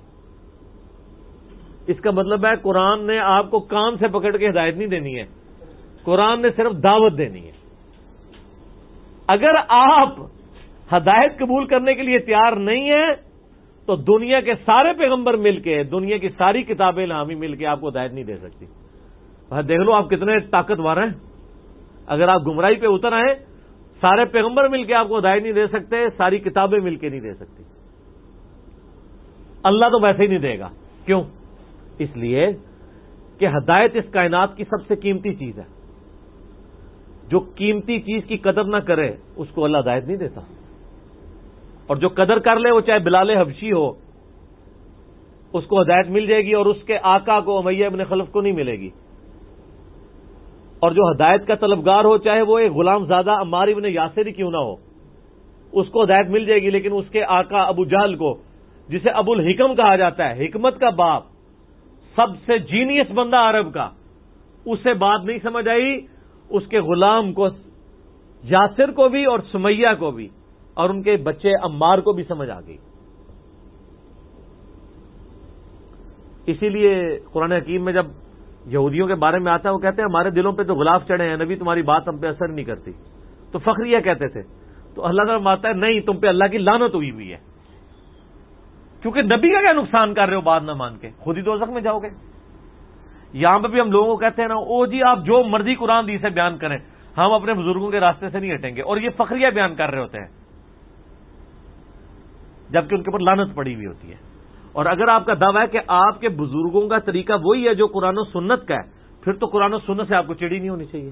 اس کا مطلب ہے قرآن نے آپ کو کان سے پکڑ کے ہدایت نہیں دینی ہے، قرآن نے صرف دعوت دینی ہے. اگر آپ ہدایت قبول کرنے کے لیے تیار نہیں ہیں تو دنیا کے سارے پیغمبر مل کے، دنیا کی ساری کتابیں الہامی مل کے آپ کو ہدایت نہیں دے سکتی. دیکھ لو آپ کتنے طاقتور ہیں. اگر آپ گمراہی پہ اتر آئے، سارے پیغمبر مل کے آپ کو ہدایت نہیں دے سکتے، ساری کتابیں مل کے نہیں دے سکتی. اللہ تو ویسے ہی نہیں دے گا. کیوں؟ اس لیے کہ ہدایت اس کائنات کی سب سے قیمتی چیز ہے. جو قیمتی چیز کی قدر نہ کرے اس کو اللہ ہدایت نہیں دیتا، اور جو قدر کر لے وہ چاہے بلال حبشی ہو اس کو ہدایت مل جائے گی، اور اس کے آقا کو امیہ ابن خلف کو نہیں ملے گی. اور جو ہدایت کا طلبگار ہو چاہے وہ ایک غلام زادہ عمار ابن یاسر ہی کیوں نہ ہو اس کو ہدایت مل جائے گی، لیکن اس کے آقا ابو جہل کو، جسے ابو الحکم کہا جاتا ہے، حکمت کا باپ، سب سے جینیس بندہ عرب کا، اسے بات نہیں سمجھ آئی. اس کے غلام کو، یاسر کو بھی اور سمیہ کو بھی، اور ان کے بچے عمار کو بھی سمجھ آ گئی. اسی لیے قرآن حکیم میں جب یہودیوں کے بارے میں آتا ہے وہ کہتے ہیں ہمارے دلوں پہ تو غلاف چڑھے ہیں نبی، تمہاری بات ہم پہ اثر نہیں کرتی. تو فخریہ کہتے تھے تو اللہ تعالیٰ فرماتا ہے نہیں، تم پہ اللہ کی لعنت ہوئی ہے، کیونکہ نبی کا کیا نقصان کر رہے ہو بات نہ مان کے، خود ہی دوزخ میں جاؤ گے۔ یہاں پہ بھی ہم لوگوں کو کہتے ہیں نا، او جی آپ جو مرضی قرآن حدیث سے بیان کریں، ہم اپنے بزرگوں کے راستے سے نہیں ہٹیں گے، اور یہ فخریہ بیان کر رہے ہوتے ہیں جبکہ ان کے اوپر لعنت پڑی ہوئی ہوتی ہے۔ اور اگر آپ کا دعویٰ ہے کہ آپ کے بزرگوں کا طریقہ وہی ہے جو قرآن و سنت کا ہے، پھر تو قرآن و سنت سے آپ کو چڑ ہی نہیں ہونی چاہیے۔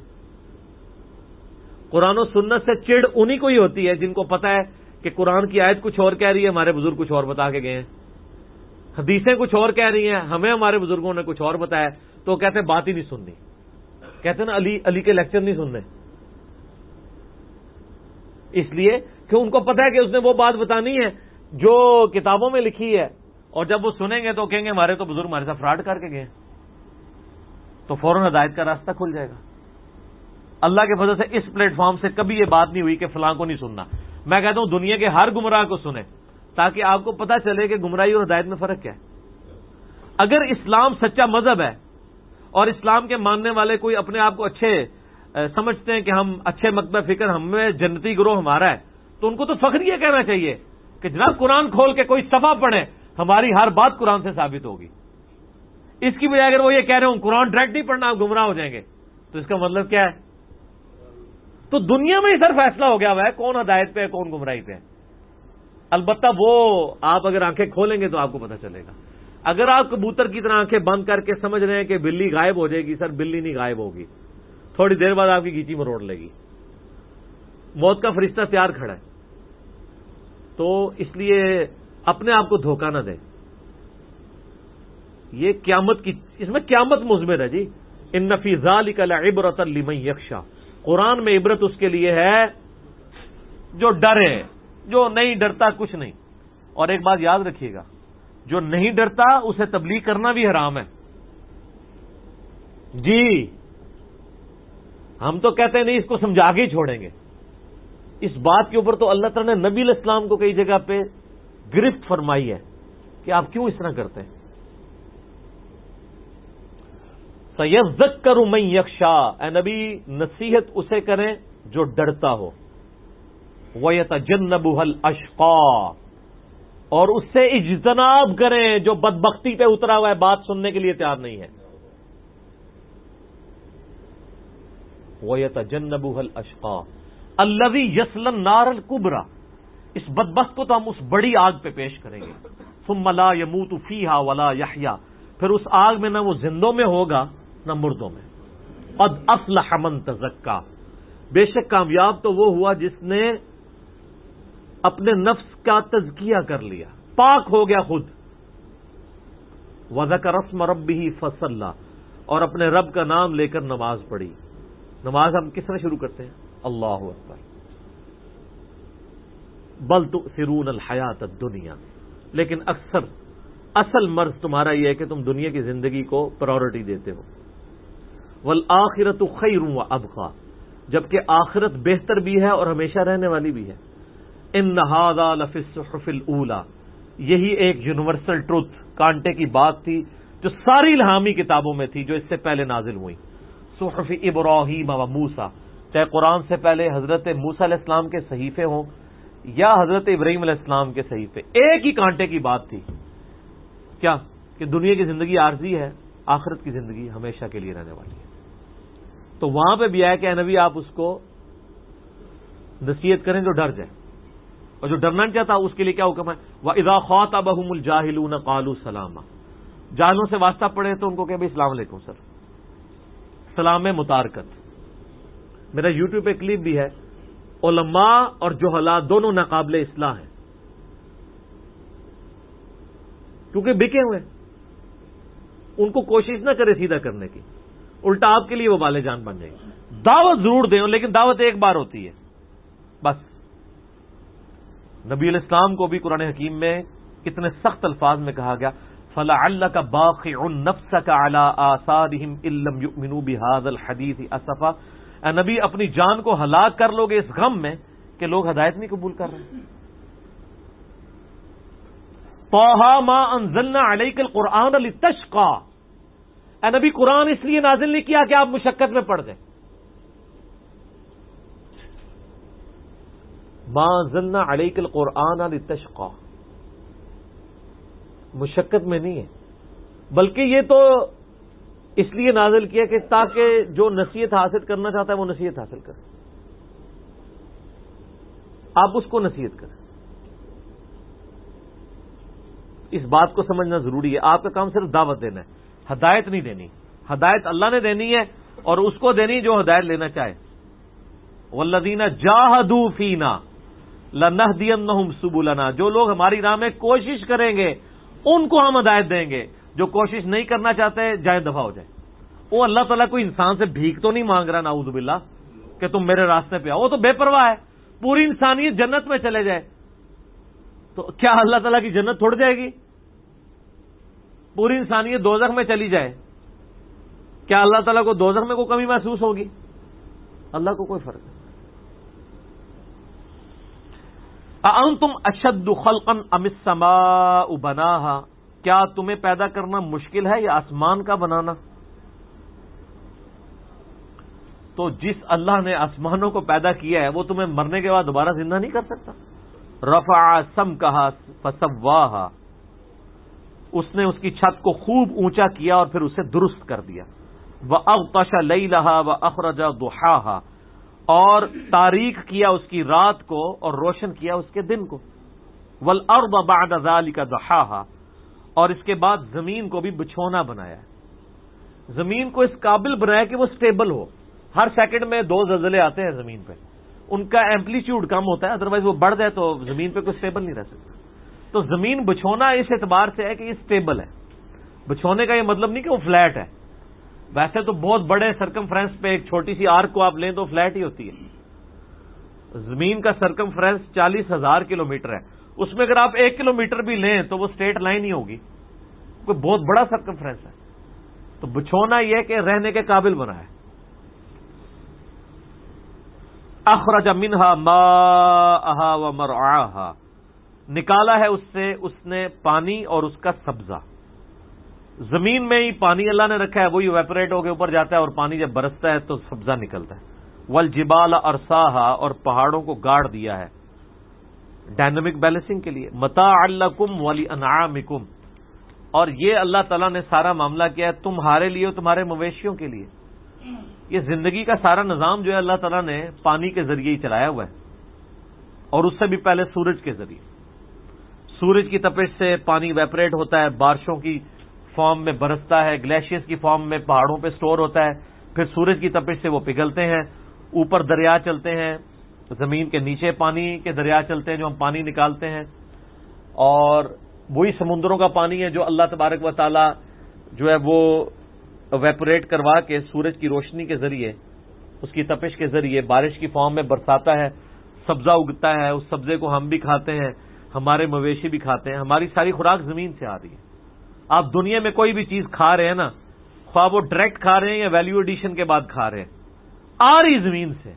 قرآن و سنت سے چڑ انہی کو ہی ہوتی ہے جن کو پتا ہے کہ قرآن کی آیت کچھ اور کہہ رہی ہے، ہمارے بزرگ کچھ اور بتا کے گئے ہیں، حدیثیں کچھ اور کہہ رہی ہیں، ہمیں ہمارے بزرگوں نے کچھ اور بتایا، تو کہتے ہیں بات ہی نہیں سننی، کہتے ہیں نا علی کے لیکچر نہیں سننے، اس لیے کہ ان کو پتا ہے کہ اس نے وہ بات بتانی ہے جو کتابوں میں لکھی ہے، اور جب وہ سنیں گے تو کہیں گے ہمارے تو بزرگ ہمارے ساتھ فراڈ کر کے گئے، تو فوراً ہدایت کا راستہ کھل جائے گا۔ اللہ کے فضل سے اس پلیٹ فارم سے کبھی یہ بات نہیں ہوئی کہ فلاں کو نہیں سننا۔ میں کہتا ہوں دنیا کے ہر گمراہ کو سنیں، تاکہ آپ کو پتا چلے کہ گمراہی اور ہدایت میں فرق کیا ہے۔ اگر اسلام سچا مذہب ہے اور اسلام کے ماننے والے کوئی اپنے آپ کو اچھے سمجھتے ہیں کہ ہم اچھے مکتب فکر، ہمیں جنتی گروہ ہمارا ہے، تو ان کو تو فخر یہ کہنا چاہیے کہ جناب قرآن کھول کے کوئی صفحہ پڑھیں، ہماری ہر بات قرآن سے ثابت ہوگی۔ اس کی بجائے اگر وہ یہ کہہ رہے ہوں قرآن ڈائریکٹ نہیں پڑھنا آپ گمراہ ہو جائیں گے، تو اس کا مطلب کیا ہے؟ تو دنیا میں ہی سر فیصلہ ہو گیا ہوا ہے کون ہدایت پہ ہے کون گمراہی پہ ہے۔ البتہ وہ آپ اگر آنکھیں کھولیں گے تو آپ کو پتہ چلے گا۔ اگر آپ کبوتر کی طرح آنکھیں بند کر کے سمجھ رہے ہیں کہ بلی غائب ہو جائے گی، سر بلی نہیں غائب ہوگی، تھوڑی دیر بعد آپ کی گیچی مروڑ لے گی، موت کا فرشتہ تیار کھڑا ہے۔ تو اس لیے اپنے آپ کو دھوکہ نہ دیں، یہ قیامت کی، اس میں قیامت مضمر ہے جی۔ ان فی ذلک لعبرۃ لمن یخشی، قرآن میں عبرت اس کے لیے ہے جو ڈرے، جو نہیں ڈرتا کچھ نہیں۔ اور ایک بات یاد رکھیے گا، جو نہیں ڈرتا اسے تبلیغ کرنا بھی حرام ہے جی۔ ہم تو کہتے ہیں نہیں اس کو سمجھا کے ہی چھوڑیں گے۔ اس بات کے اوپر تو اللہ تعالیٰ نے نبی علیہ السلام کو کئی جگہ پہ گرفت فرمائی ہے کہ آپ کیوں اس طرح کرتے ہیں۔ سَيَذَّكَّرُ مَن يَخْشَىٰ، اے نبی نصیحت اسے کریں جو ڈرتا ہو، وَيَتَجَنَّبُهَا الْأَشْقَىٰ، اور اس سے اجتناب کریں جو بدبختی پہ اترا ہوا ہے، بات سننے کے لیے تیار نہیں ہے۔ وَيَتَجَنَّبُهَا الْأَشْقَىٰ الَّذِي يَصْلَى النَّارَ الْكُبْرىٰ، اس بدبخت کو تو ہم اس بڑی آگ پہ پیش کریں گے۔ ثُمَّ لَا يَمُوتُ فِيهَا وَلَا يَحْيَىٰ، پھر اس آگ میں نہ وہ زندوں میں ہوگا نہ مردوں میں۔ قَدْ أَفْلَحَ مَن تَزَكَّىٰ، بے شک کامیاب تو وہ ہوا جس نے اپنے نفس کا تزکیہ کر لیا، پاک ہو گیا خود۔ وَذَكَرَ اسْمَ رَبِّهِ فَصَلَّىٰ، اور اپنے رب کا نام لے کر نماز پڑھی۔ نماز ہم کس طرح شروع کرتے ہیں؟ اللہ اکبر۔ بل تؤثرون الحیات الدنیا، لیکن اصل مرض تمہارا یہ ہے کہ تم دنیا کی زندگی کو پرائورٹی دیتے ہو۔ والآخرۃ خیر وابقیٰ، جبکہ آخرت بہتر بھی ہے اور ہمیشہ رہنے والی بھی ہے۔ ان ھذا لفی الصحف الاولی، یہی ایک یونیورسل ٹروتھ، کانٹے کی بات تھی جو ساری الہامی کتابوں میں تھی جو اس سے پہلے نازل ہوئی۔ صحف ابراہیم و موسیٰ، چاہے قرآن سے پہلے حضرت موسیٰ علیہ السلام کے صحیفے ہوں یا حضرت ابراہیم علیہ السلام کے صحیفے، ایک ہی کانٹے کی بات تھی، کیا کہ دنیا کی زندگی عارضی ہے، آخرت کی زندگی ہمیشہ کے لیے رہنے والی ہے۔ تو وہاں پہ بھی آیا کہ اے نبی آپ اس کو نصیحت کریں جو ڈر جائے، اور جو ڈرنا نہیں چاہتا اس کے لیے کیا حکم ہے؟ وَإِذَا خَاطَبَهُمُ الْجَاهِلُونَ قَالُوا سَلَامًا، جاہلوں سے واسطہ پڑے تو ان کو کہ بھائی السلام علیکم سر، سلام میں متارکت۔ میرا یوٹیوب پہ کلپ بھی ہے، علماء اور جہلاء دونوں ناقابل اصلاح ہیں، کیونکہ بکے ہوئے، ان کو کوشش نہ کرے سیدھا کرنے کی، الٹا آپ کے لیے وہ بالے جان بن جائیں گے۔ دعوت ضرور دیں، لیکن دعوت ایک بار ہوتی ہے بس۔ نبی علیہ السلام کو بھی قرآن حکیم میں کتنے سخت الفاظ میں کہا گیا، فَلَعَلَّكَ بَاخِعٌ نَفْسَكَ عَلَىٰ آثَارِهِمْ إِن لَّمْ يُؤْمِنُوا بِهَٰذَا الْحَدِيثِ أَسَفًا، اے نبی اپنی جان کو ہلاک کر لو گے اس غم میں کہ لوگ ہدایت نہیں قبول کر رہے۔ طٰہَ مَا أَنزَلْنَا عَلَيْكَ الْقُرْآنَ لِتَشْقَىٰ، اے نبی قرآن اس لیے نازل نہیں کیا کہ آپ مشقت میں پڑ دیں۔ ما انزلنا علیک القرآن لتشقى، مشقت میں نہیں ہے، بلکہ یہ تو اس لیے نازل کیا کہ تاکہ جو نصیحت حاصل کرنا چاہتا ہے وہ نصیحت حاصل کرے، آپ اس کو نصیحت کریں۔ اس بات کو سمجھنا ضروری ہے، آپ کا کام صرف دعوت دینا ہے، ہدایت نہیں دینی۔ ہدایت اللہ نے دینی ہے اور اس کو دینی جو ہدایت لینا چاہے۔ والذین جاہدوا فینا لنہدینہم سبلنا، جو لوگ ہماری راہ میں کوشش کریں گے ان کو ہم ہدایت دیں گے، جو کوشش نہیں کرنا چاہتے جائیں دفعہ ہو جائے۔ وہ اللہ تعالیٰ کوئی انسان سے بھیک تو نہیں مانگ رہا نعوذ باللہ کہ تم میرے راستے پہ آؤ، وہ تو بے پرواہ ہے۔ پوری انسانیت جنت میں چلے جائے تو کیا اللہ تعالیٰ کی جنت چھوڑ جائے گی؟ پوری انسانیت دوزخ میں چلی جائے، کیا اللہ تعالیٰ کو دوزخ میں کوئی کمی محسوس ہوگی؟ اللہ کو کوئی فرق نہیں۔ اَأَنتُمْ أَشَدُّ خَلْقًا أَمِ السَّمَاءُ بَنَاهَا، کیا تمہیں پیدا کرنا مشکل ہے یا آسمان کا بنانا؟ تو جس اللہ نے آسمانوں کو پیدا کیا ہے وہ تمہیں مرنے کے بعد دوبارہ زندہ نہیں کر سکتا؟ رفع سمکها فسواها، اس نے اس کی چھت کو خوب اونچا کیا اور پھر اسے درست کر دیا۔ وَأَغْطَشَ لَيْلَهَا وَأَخْرَجَ ضُحَاهَا، اور تاریک کیا اس کی رات کو اور روشن کیا اس کے دن کو۔ وَالْأَرْضَ بَعْدَ ذَلِكَ دَحَاهَا، اور اس کے بعد زمین کو بھی بچھونا بنایا ہے، زمین کو اس قابل بنایا کہ وہ سٹیبل ہو۔ ہر سیکنڈ میں 2 زلزلے آتے ہیں زمین پہ، ان کا ایمپلیٹیوڈ کم ہوتا ہے، ادروائز وہ بڑھ جائے تو زمین پہ کوئی سٹیبل نہیں رہ سکتا۔ تو زمین بچھونا اس اعتبار سے ہے کہ یہ سٹیبل ہے۔ بچھونے کا یہ مطلب نہیں کہ وہ فلیٹ ہے، ویسے تو بہت بڑے سرکمفرنس پہ ایک چھوٹی سی آرک کو آپ لیں تو فلیٹ ہی ہوتی ہے۔ زمین کا سرکمفرنس 40,000 کلومیٹر ہے، اس میں اگر آپ 1 کلومیٹر بھی لیں تو وہ اسٹریٹ لائن ہی ہوگی، کوئی بہت بڑا سرکمفرنس ہے۔ تو بچھونا یہ کہ رہنے کے قابل بنا ہے۔ اخرج منها ماءها ومرعاها، نکالا ہے اس سے اس نے پانی اور اس کا سبزہ۔ زمین میں ہی پانی اللہ نے رکھا ہے، وہی ایویپوریٹ ہو کے اوپر جاتا ہے اور پانی جب برستا ہے تو سبزہ نکلتا ہے۔ والجبال ارساها، اور پہاڑوں کو گاڑ دیا ہے ڈائنامک بیلنسنگ کے لیے۔ متاعا لکم ولانعامکم، اور یہ اللہ تعالیٰ نے سارا معاملہ کیا ہے تمہارے لیے اور تمہارے مویشیوں کے لیے۔ یہ زندگی کا سارا نظام جو ہے اللہ تعالیٰ نے پانی کے ذریعے ہی چلایا ہوا ہے، اور اس سے بھی پہلے سورج کے ذریعے۔ سورج کی تپش سے پانی ویپریٹ ہوتا ہے، بارشوں کی فارم میں برستا ہے، گلیشیئرز کی فارم میں پہاڑوں پہ سٹور ہوتا ہے، پھر سورج کی تپش سے وہ پگھلتے ہیں، اوپر دریا چلتے ہیں، زمین کے نیچے پانی کے دریا چلتے ہیں جو ہم پانی نکالتے ہیں، اور وہی سمندروں کا پانی ہے جو اللہ تبارک و تعالی جو ہے وہ ویپوریٹ کروا کے سورج کی روشنی کے ذریعے، اس کی تپش کے ذریعے بارش کی فارم میں برساتا ہے، سبزہ اگتا ہے، اس سبزے کو ہم بھی کھاتے ہیں، ہمارے مویشی بھی کھاتے ہیں، ہماری ساری خوراک زمین سے آ رہی ہے۔ آپ دنیا میں کوئی بھی چیز کھا رہے ہیں نا، خواہ وہ ڈائریکٹ کھا رہے ہیں یا ویلیو ایڈیشن کے بعد کھا رہے ہیں، آ رہی زمین سے۔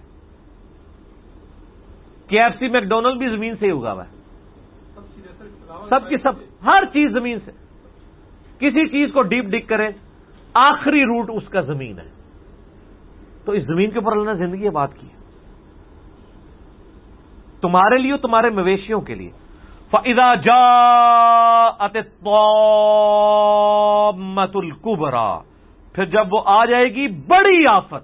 KFC میکڈونلڈ بھی زمین سے ہی اگا ہوا ہے، سب کی سب، ہر چیز زمین سے۔ کسی چیز کو ڈیپ ڈگ کریں، آخری روٹ اس کا زمین ہے۔ تو اس زمین کے اوپر اللہ نے زندگی آباد کی ہے تمہارے لیے، تمہارے مویشیوں کے لیے۔ فَإِذَا جَاءَتِ الطَّامَّةُ الْكُبْرَى، پھر جب وہ آ جائے گی بڑی آفت۔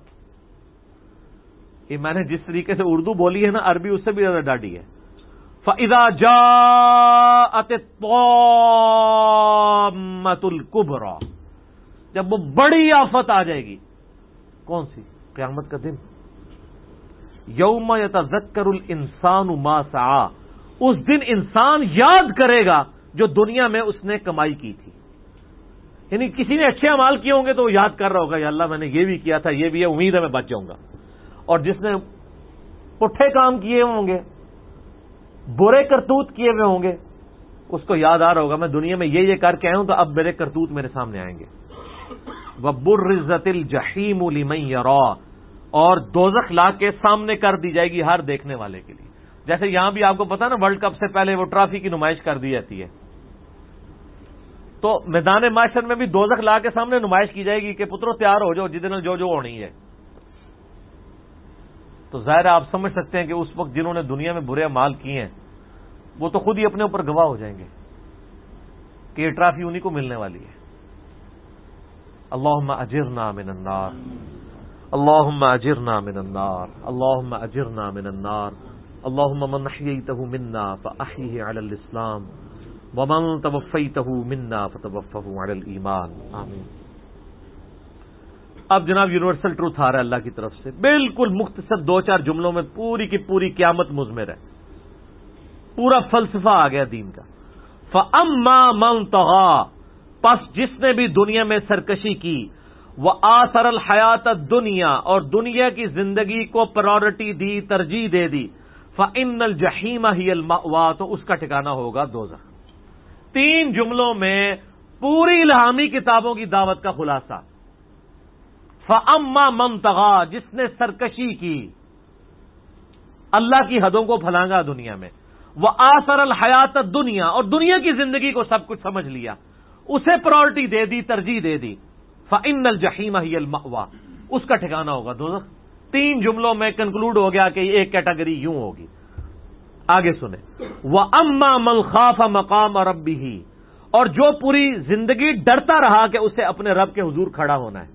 یہ میں نے جس طریقے سے اردو بولی ہے نا، عربی اس سے بھی زیادہ ڈاڈی ہے۔ فَإِذَا جَاءَتِ الطَّامَّةُ الْكُبْرَى، جب وہ بڑی آفت آ جائے گی۔ کون سی؟ قیامت کا دن۔ یوم یتذکر الانسان ما سعی، اس دن انسان یاد کرے گا جو دنیا میں اس نے کمائی کی تھی۔ یعنی کسی نے اچھے اعمال کیے ہوں گے تو وہ یاد کر رہا ہوگا، یا اللہ میں نے یہ بھی کیا تھا، یہ بھی ہے، امید ہے میں بچ جاؤں گا۔ اور جس نے پٹھے کام کیے ہوں گے، برے کرتوت کیے ہوئے ہوں گے، اس کو یاد آ رہا ہوگا میں دنیا میں یہ کر کے آیا ہوں تو اب میرے کرتوت میرے سامنے آئیں گے۔ وَبُرِّزَتِ الْجَحِيمُ لِمَن يَرَىٰ، اور دوزخ لا کے سامنے کر دی جائے گی ہر دیکھنے والے کے لیے۔ جیسے یہاں بھی آپ کو پتا نا ورلڈ کپ سے پہلے وہ ٹرافی کی نمائش کر دی جاتی ہے، تو میدان معاشر میں بھی دوزخ لا کے سامنے نمائش کی جائے گی کہ پترو تیار ہو جاؤ، جدن جو ہونی ہے۔ تو ظاہر ہے آپ سمجھ سکتے ہیں کہ اس وقت جنہوں نے دنیا میں برے اعمال کیے ہیں وہ تو خود ہی اپنے اوپر گواہ ہو جائیں گے کہ یہ ٹرافی انہی کو ملنے والی ہے. اللہم اجرنا من النار، اللہم اجرنا من النار، اللہم اجرنا من النار. اللہم من احییتہ منا فاحیہ علی الاسلام ومن توفیتہ منا فتوفہ علی الایمان. آمین. اب جناب یونیورسل ٹروتھ آ رہا ہے اللہ کی طرف سے، بالکل مختصر 2-4 جملوں میں پوری کی پوری قیامت مضمر ہے، پورا فلسفہ آ گیا دین کا. فَأَمَّا مَن طَغَىٰ، پس جس نے بھی دنیا میں سرکشی کی، وَآثَرَ الْحَيَاةَ الدُّنْيَا، اور دنیا کی زندگی کو پرائورٹی دی، ترجیح دے دی، فَإِنَّ الْجَحِيمَ هِيَ الْمَأْوَىٰ، تو اس کا ٹھکانہ ہوگا دوزخ. 3 جملوں میں پوری الہامی کتابوں کی دعوت کا خلاصہ. فَأَمَّا مَن طَغَىٰ، جس نے سرکشی کی، اللہ کی حدوں کو پھلانگا دنیا میں، وَآثَرَ الْحَيَاةَ الدُّنْيَا، اور دنیا کی زندگی کو سب کچھ سمجھ لیا، اسے پرائورٹی دے دی، ترجیح دے دی، فَإِنَّ الْجَحِيمَ هِيَ الْمَأْوَىٰ، اس کا ٹھکانہ ہوگا دوزخ. 3 جملوں میں کنکلوڈ ہو گیا کہ ایک کیٹیگری یوں ہوگی. آگے سنیں. وَأَمَّا مَنْ خَافَ مَقَامَ رَبِّهِ، اور جو پوری زندگی ڈرتا رہا کہ اسے اپنے رب کے حضور کھڑا ہونا ہے.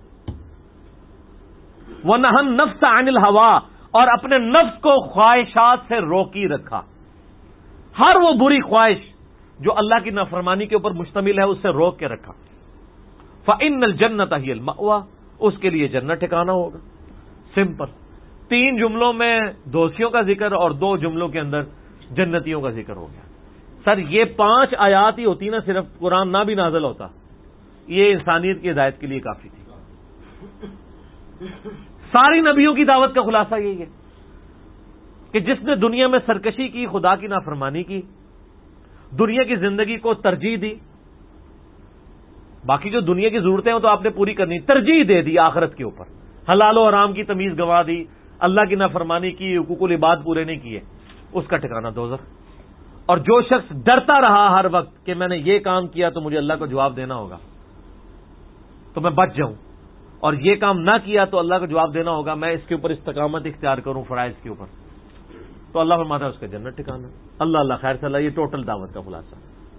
وَنَهَى النَّفْسَ عَنِ الْهَوَىٰ، اور اپنے نفس کو خواہشات سے روکی رکھا، ہر وہ بری خواہش جو اللہ کی نافرمانی کے اوپر مشتمل ہے اس سے روک کے رکھا. فَإِنَّ الْجَنَّةَ هِيَ الْمَأْوَىٰ، اس کے لیے جنت ٹھکانہ ہوگا. سمپل. 3 جملوں میں دوستیوں کا ذکر اور 2 جملوں کے اندر جنتیوں کا ذکر ہو گیا. سر یہ 5 آیات ہی ہوتی نا، صرف قرآن نہ بھی نازل ہوتا، یہ انسانیت کی ہدایت کے لیے کافی تھی. ساری نبیوں کی دعوت کا خلاصہ یہی ہے کہ جس نے دنیا میں سرکشی کی، خدا کی نافرمانی کی، دنیا کی زندگی کو ترجیح دی، باقی جو دنیا کی ضرورتیں ہیں تو آپ نے پوری کرنی، ترجیح دے دی آخرت کے اوپر، حلال و حرام کی تمیز گنوا دی، اللہ کی نافرمانی کی، حقوق العباد پورے نہیں کیے، اس کا ٹھکانہ دوزخ. اور جو شخص ڈرتا رہا ہر وقت کہ میں نے یہ کام کیا تو مجھے اللہ کو جواب دینا ہوگا تو میں بچ جاؤں، اور یہ کام نہ کیا تو اللہ کو جواب دینا ہوگا، میں اس کے اوپر استقامت اختیار کروں فرائض کے اوپر، تو اللہ فرماتا ہے اس کا جنت ٹھکانہ. اللہ خیر صلی اللہ، یہ ٹوٹل دعوت کا خلاصہ.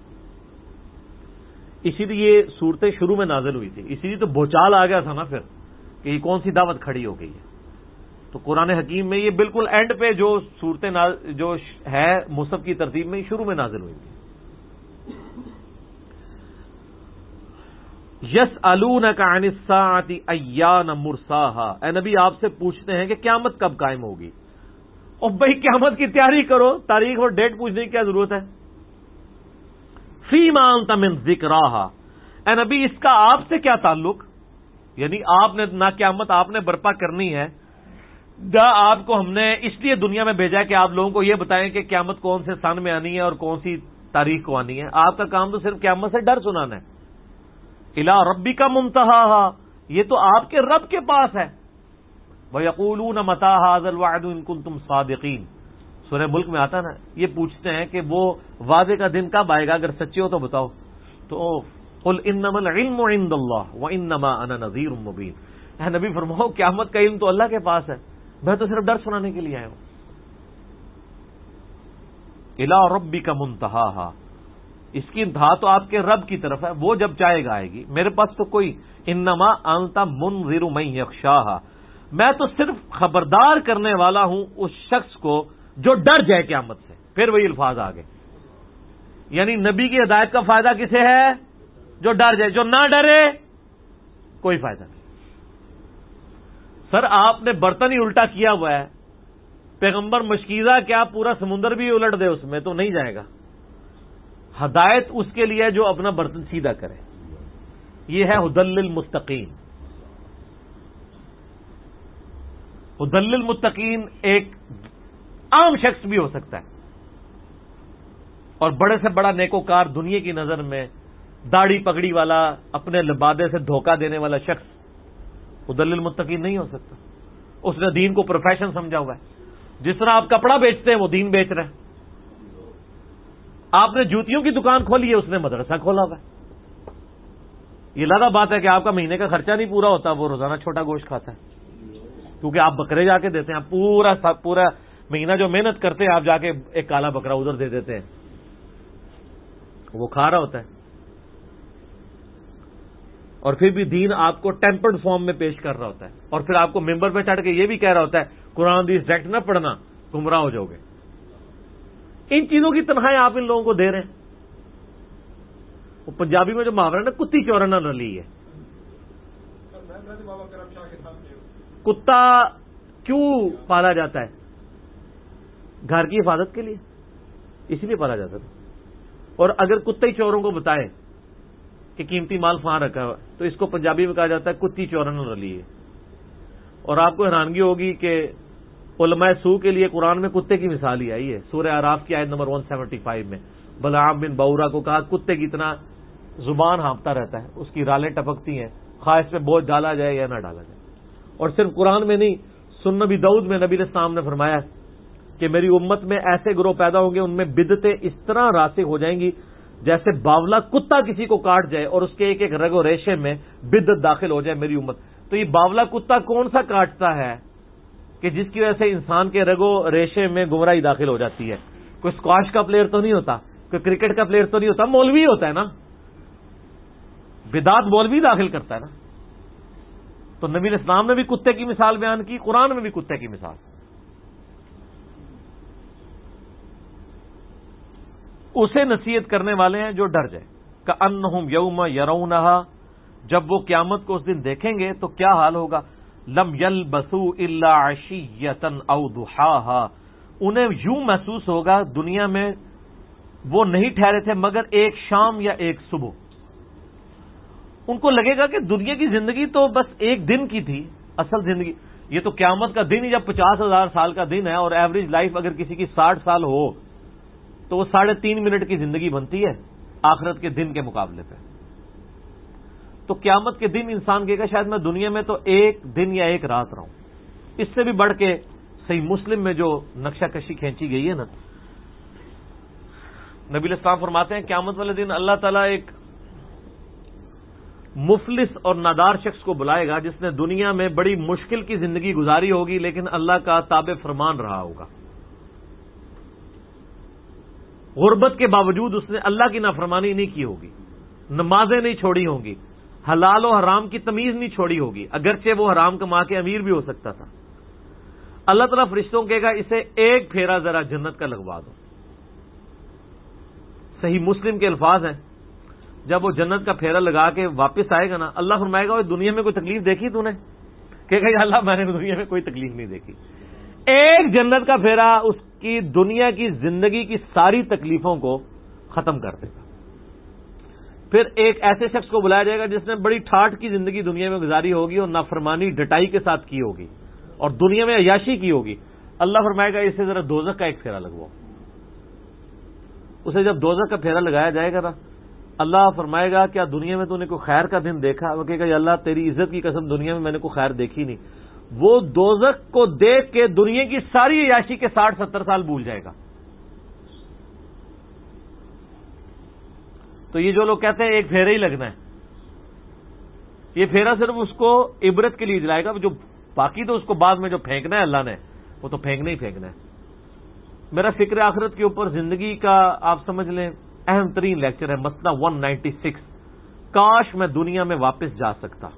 اسی لیے یہ صورتیں شروع میں نازل ہوئی تھی، اسی لیے تو بھوچال آ گیا تھا نا پھر کہ یہ کون سی دعوت کھڑی ہو گئی ہے. تو قرآن حکیم میں یہ بالکل اینڈ پہ جو صورتیں جو ہے مصحف کی ترتیب میں شروع میں نازل ہوئی تھی. یسألونک عن الساعۃ ایان مرساہا، اے نبی آپ سے پوچھتے ہیں کہ قیامت کب قائم ہوگی. اور بھائی قیامت کی تیاری کرو، تاریخ اور ڈیٹ پوچھنے کی کیا ضرورت ہے. فیما انت من ذکراہا، اے نبی اس کا آپ سے کیا تعلق، یعنی آپ نے نہ قیامت آپ نے برپا کرنی ہے، نہ آپ کو ہم نے اس لیے دنیا میں بھیجا ہے کہ آپ لوگوں کو یہ بتائیں کہ قیامت کون سے سن میں آنی ہے اور کون سی تاریخ کو آنی ہے. آپ کا کام تو صرف قیامت سے ڈر سنانا ہے. الی ربک منتہاہا، یہ تو آپ کے رب کے پاس ہے. وَيَقُولُونَ مَتَىٰ هَٰذَا الْوَعْدُ إِن كُنتُمْ صَادِقِينَ، سورہ ملک میں آتا نا، یہ پوچھتے ہیں کہ وہ وعدے کا دن کب آئے گا، اگر سچے ہو تو بتاؤ. تو قُلْ إِنَّمَا الْعِلْمُ عِندَ اللَّهِ وَإِنَّمَا أَنَا نَذِيرٌ مُّبِينٌ. اے نبی فرماؤ قیامت کا علم تو اللہ کے پاس ہے، میں تو صرف ڈر سنانے کے لیے آیا ہوں. الی ربک منتہاہا، اس کی انتہا تو آپ کے رب کی طرف ہے، وہ جب چاہے گا آئے گی، میرے پاس تو کوئی. انما انت منذر من یخشاہا، میں تو صرف خبردار کرنے والا ہوں اس شخص کو جو ڈر جائے قیامت سے. پھر وہی الفاظ آگے، یعنی نبی کی ہدایت کا فائدہ کسے ہے؟ جو ڈر جائے. جو نہ ڈرے کوئی فائدہ نہیں. سر آپ نے برتن ہی الٹا کیا ہوا ہے، پیغمبر مشکیزہ کیا پورا سمندر بھی الٹ دے اس میں تو نہیں جائے گا. ہدایت اس کے لیے جو اپنا برتن سیدھا کرے. یہ ہے ہدی للمتقین. ہدی للمتقین ایک عام شخص بھی ہو سکتا ہے، اور بڑے سے بڑا نیکوکار دنیا کی نظر میں داڑھی پگڑی والا، اپنے لبادے سے دھوکہ دینے والا شخص ہدی للمتقین نہیں ہو سکتا. اس نے دین کو پروفیشن سمجھا ہوا ہے. جس طرح آپ کپڑا بیچتے ہیں وہ دین بیچ رہے ہیں. آپ نے جوتیوں کی دکان کھولی ہے، اس نے مدرسہ کھولا ہوا ہے. یہ لادہ بات ہے کہ آپ کا مہینے کا خرچہ نہیں پورا ہوتا، وہ روزانہ چھوٹا گوشت کھاتا ہے. کیونکہ آپ بکرے جا کے دیتے ہیں, آپ پورا مہینہ جو محنت کرتے ہیں آپ جا کے ایک کالا بکرا ادھر دے دیتے ہیں, وہ کھا رہا ہوتا ہے. اور پھر بھی دین آپ کو ٹیمپرڈ فارم میں پیش کر رہا ہوتا ہے, اور پھر آپ کو ممبر پہ چڑھ کے یہ بھی کہہ رہا ہوتا ہے قرآن حدیث ڈائریکٹ نہ پڑھنا, گمراہ ہو جاؤ گے. ان چیزوں کی تنخواہیں آپ ان لوگوں کو دے رہے ہیں. وہ پنجابی میں جو محاورہ ہے نا, کتی چورن نہ رلی ہے. کتا کیوں پالا جاتا ہے؟ گھر کی حفاظت کے لیے, اسی لیے پالا جاتا تھا. اور اگر کتے ہی چوروں کو بتائے کہ قیمتی مال فہاں رکھا ہوا, تو اس کو پنجابی میں کہا جاتا ہے کتی چورن رلی ہے. اور آپ کو حیرانگی ہوگی کہ علماء سو کے لیے قرآن میں کتے کی مثال ہی آئی ہے. سورہ اعراف کی آیت نمبر 175 میں بلعام بن بورا کو کہا کتے کی طرح زبان ہانپتا رہتا ہے, اس کی رالیں ٹپکتی ہیں, خواہ اس پہ بوجھ ڈالا جائے یا نہ ڈالا جائے. اور صرف قرآن میں نہیں, سنن نبی داؤد میں نبی علیہ السلام نے فرمایا کہ میری امت میں ایسے گروہ پیدا ہوں گے, ان میں بدعتیں اس طرح راسخ ہو جائیں گی جیسے باولا کتا کسی کو کاٹ جائے اور اس کے ایک ایک رگ و ریشے میں بدعت داخل ہو جائے میری امت. تو یہ باولا کتا کون سا کاٹتا ہے کہ جس کی وجہ سے انسان کے رگ و ریشے میں گمراہی داخل ہو جاتی ہے؟ کوئی اسکواش کا پلیئر تو نہیں ہوتا, کوئی کرکٹ کا پلیئر تو نہیں ہوتا, مولوی ہوتا ہے نا. بدعت مولوی داخل کرتا ہے نا. تو نبی علیہ السلام نے بھی کتے کی مثال بیان کی, قرآن میں بھی کتے کی مثال. اسے نصیحت کرنے والے ہیں جو ڈر جائے. کأنہم یوم یرونہا, جب وہ قیامت کو اس دن دیکھیں گے تو کیا حال ہوگا؟ لم یلبثوا الا عشیۃ او ضحاہا, انہیں یوں محسوس ہوگا دنیا میں وہ نہیں ٹھہرے تھے مگر ایک شام یا ایک صبح. ان کو لگے گا کہ دنیا کی زندگی تو بس ایک دن کی تھی, اصل زندگی یہ تو قیامت کا دن ہی جب 50,000 سال کا دن ہے, اور ایوریج لائف اگر کسی کی 60 سال ہو تو وہ 3.5 منٹ کی زندگی بنتی ہے آخرت کے دن کے مقابلے پہ. تو قیامت کے دن انسان کہے گا شاید میں دنیا میں تو ایک دن یا ایک رات رہا ہوں. اس سے بھی بڑھ کے صحیح مسلم میں جو نقشہ کشی کھینچی گئی ہے نا, نبی علیہ السلام فرماتے ہیں قیامت والے دن اللہ تعالیٰ ایک مفلس اور نادار شخص کو بلائے گا جس نے دنیا میں بڑی مشکل کی زندگی گزاری ہوگی لیکن اللہ کا تابع فرمان رہا ہوگا. غربت کے باوجود اس نے اللہ کی نافرمانی نہیں کی ہوگی, نمازیں نہیں چھوڑی ہوں گی, حلال و حرام کی تمیز نہیں چھوڑی ہوگی, اگرچہ وہ حرام کما کے امیر بھی ہو سکتا تھا. اللہ تعالیٰ فرشتوں کہے گا اسے ایک پھیرا ذرا جنت کا لگوا دو. صحیح مسلم کے الفاظ ہیں, جب وہ جنت کا پھیرا لگا کے واپس آئے گا نا, اللہ فرمائے گا دنیا میں کوئی تکلیف دیکھی تو نے؟ کہے گا اللہ میں نے دنیا میں کوئی تکلیف نہیں دیکھی. ایک جنت کا پھیرا اس کی دنیا کی زندگی کی ساری تکلیفوں کو ختم کر دے گا. پھر ایک ایسے شخص کو بلایا جائے گا جس نے بڑی ٹھاٹھ کی زندگی دنیا میں گزاری ہوگی اور نافرمانی ڈٹائی کے ساتھ کی ہوگی اور دنیا میں عیاشی کی ہوگی. اللہ فرمائے گا اسے ذرا دوزخ کا ایک پھیرا لگواؤ. اسے جب دوزخ کا پھیرا لگایا جائے گا نا, اللہ فرمائے گا کیا دنیا میں تو نے کوئی خیر کا دن دیکھا؟ وہ کہے گا اللہ تیری عزت کی قسم دنیا میں نے کوئی خیر دیکھی نہیں. وہ دوزخ کو دیکھ کے دنیا کی ساری عیاشی کے 60-70 سال بھول جائے گا. تو یہ جو لوگ کہتے ہیں ایک پھیرا ہی لگنا ہے, یہ پھیرا صرف اس کو عبرت کے لیے جلائے گا, جو باقی تو اس کو بعد میں جو پھینکنا ہے اللہ نے وہ تو پھینکنا ہی پھینکنا ہے. میرا فکر آخرت کے اوپر زندگی کا آپ سمجھ لیں اہم ترین لیکچر ہے مسئلہ 196. کاش میں دنیا میں واپس جا سکتا.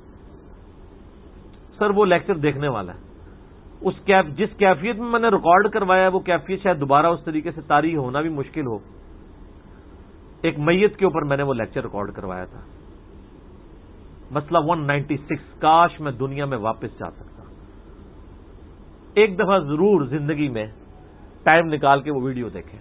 سر وہ لیکچر دیکھنے والا ہے. جس کیفیت میں نے ریکارڈ کروایا ہے وہ کیفیت شاید دوبارہ اس طریقے سے طاری ہونا بھی مشکل ہو. ایک میت کے اوپر میں نے وہ لیکچر ریکارڈ کروایا تھا, مسئلہ 196. کاش میں دنیا میں واپس جا سکتا. ایک دفعہ ضرور زندگی میں ٹائم نکال کے وہ ویڈیو دیکھیں.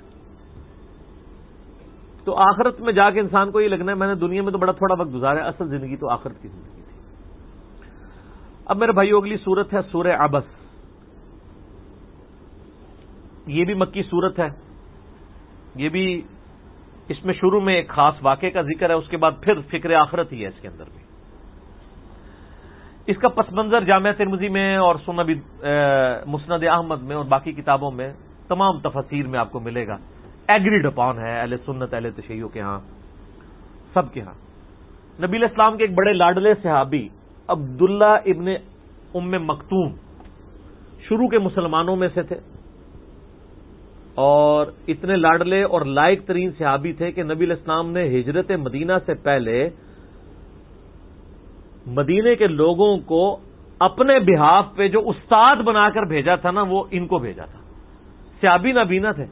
تو آخرت میں جا کے انسان کو یہ لگنا ہے میں نے دنیا میں تو بڑا تھوڑا وقت گزارا ہے, اصل زندگی تو آخرت کی زندگی تھی. اب میرے بھائیو اگلی سورت ہے سورہ عبس. یہ بھی مکی سورت ہے. یہ بھی اس میں شروع میں ایک خاص واقعے کا ذکر ہے, اس کے بعد پھر فکر آخرت ہی ہے اس کے اندر بھی. اس کا پس منظر جامعہ ترمذی میں اور سنن مسند احمد میں اور باقی کتابوں میں تمام تفاسیر میں آپ کو ملے گا. ایگریڈ اپون ہے اہل سنت اہل تشیع کے ہاں, سب کے ہاں. نبی علیہ السلام کے ایک بڑے لاڈلے صحابی عبداللہ ابن ام مکتوم شروع کے مسلمانوں میں سے تھے اور اتنے لاڈلے اور لائق ترین صحابی تھے کہ نبی علیہ السلام نے ہجرت مدینہ سے پہلے مدینے کے لوگوں کو اپنے بہاف پہ جو استاد بنا کر بھیجا تھا نا، وہ ان کو بھیجا تھا. صحابی نابینا تھے،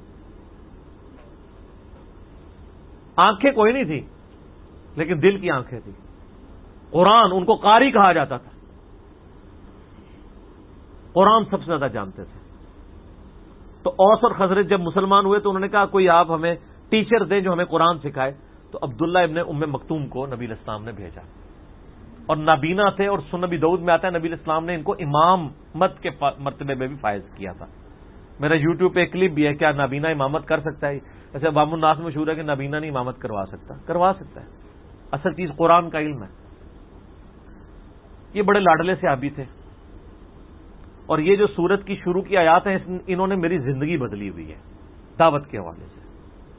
آنکھیں کوئی نہیں تھی لیکن دل کی آنکھیں تھی. قرآن، ان کو قاری کہا جاتا تھا، قرآن سب سے زیادہ جانتے تھے. تو اوس اور خزرج جب مسلمان ہوئے تو انہوں نے کہا کوئی آپ ہمیں ٹیچر دیں جو ہمیں قرآن سکھائے. تو عبداللہ ابن ام مکتوم کو نبی علیہ السلام نے بھیجا، اور نابینا تھے، اور سنن نبی داؤد میں آتا ہے نبی علیہ السلام نے ان کو امامت کے مرتبے میں بھی فائز کیا تھا. میرا یوٹیوب پہ ایک کلپ بھی ہے، کیا نابینا امامت کر سکتا ہے؟ ایسے باب الناس مشہور ہے کہ نابینا نہیں امامت کروا سکتا. کروا سکتا ہے، اصل چیز قرآن کا علم ہے. یہ بڑے لاڈلے صحابی تھے، اور یہ جو سورت کی شروع کی آیات ہیں انہوں نے میری زندگی بدلی ہوئی ہے دعوت کے حوالے سے.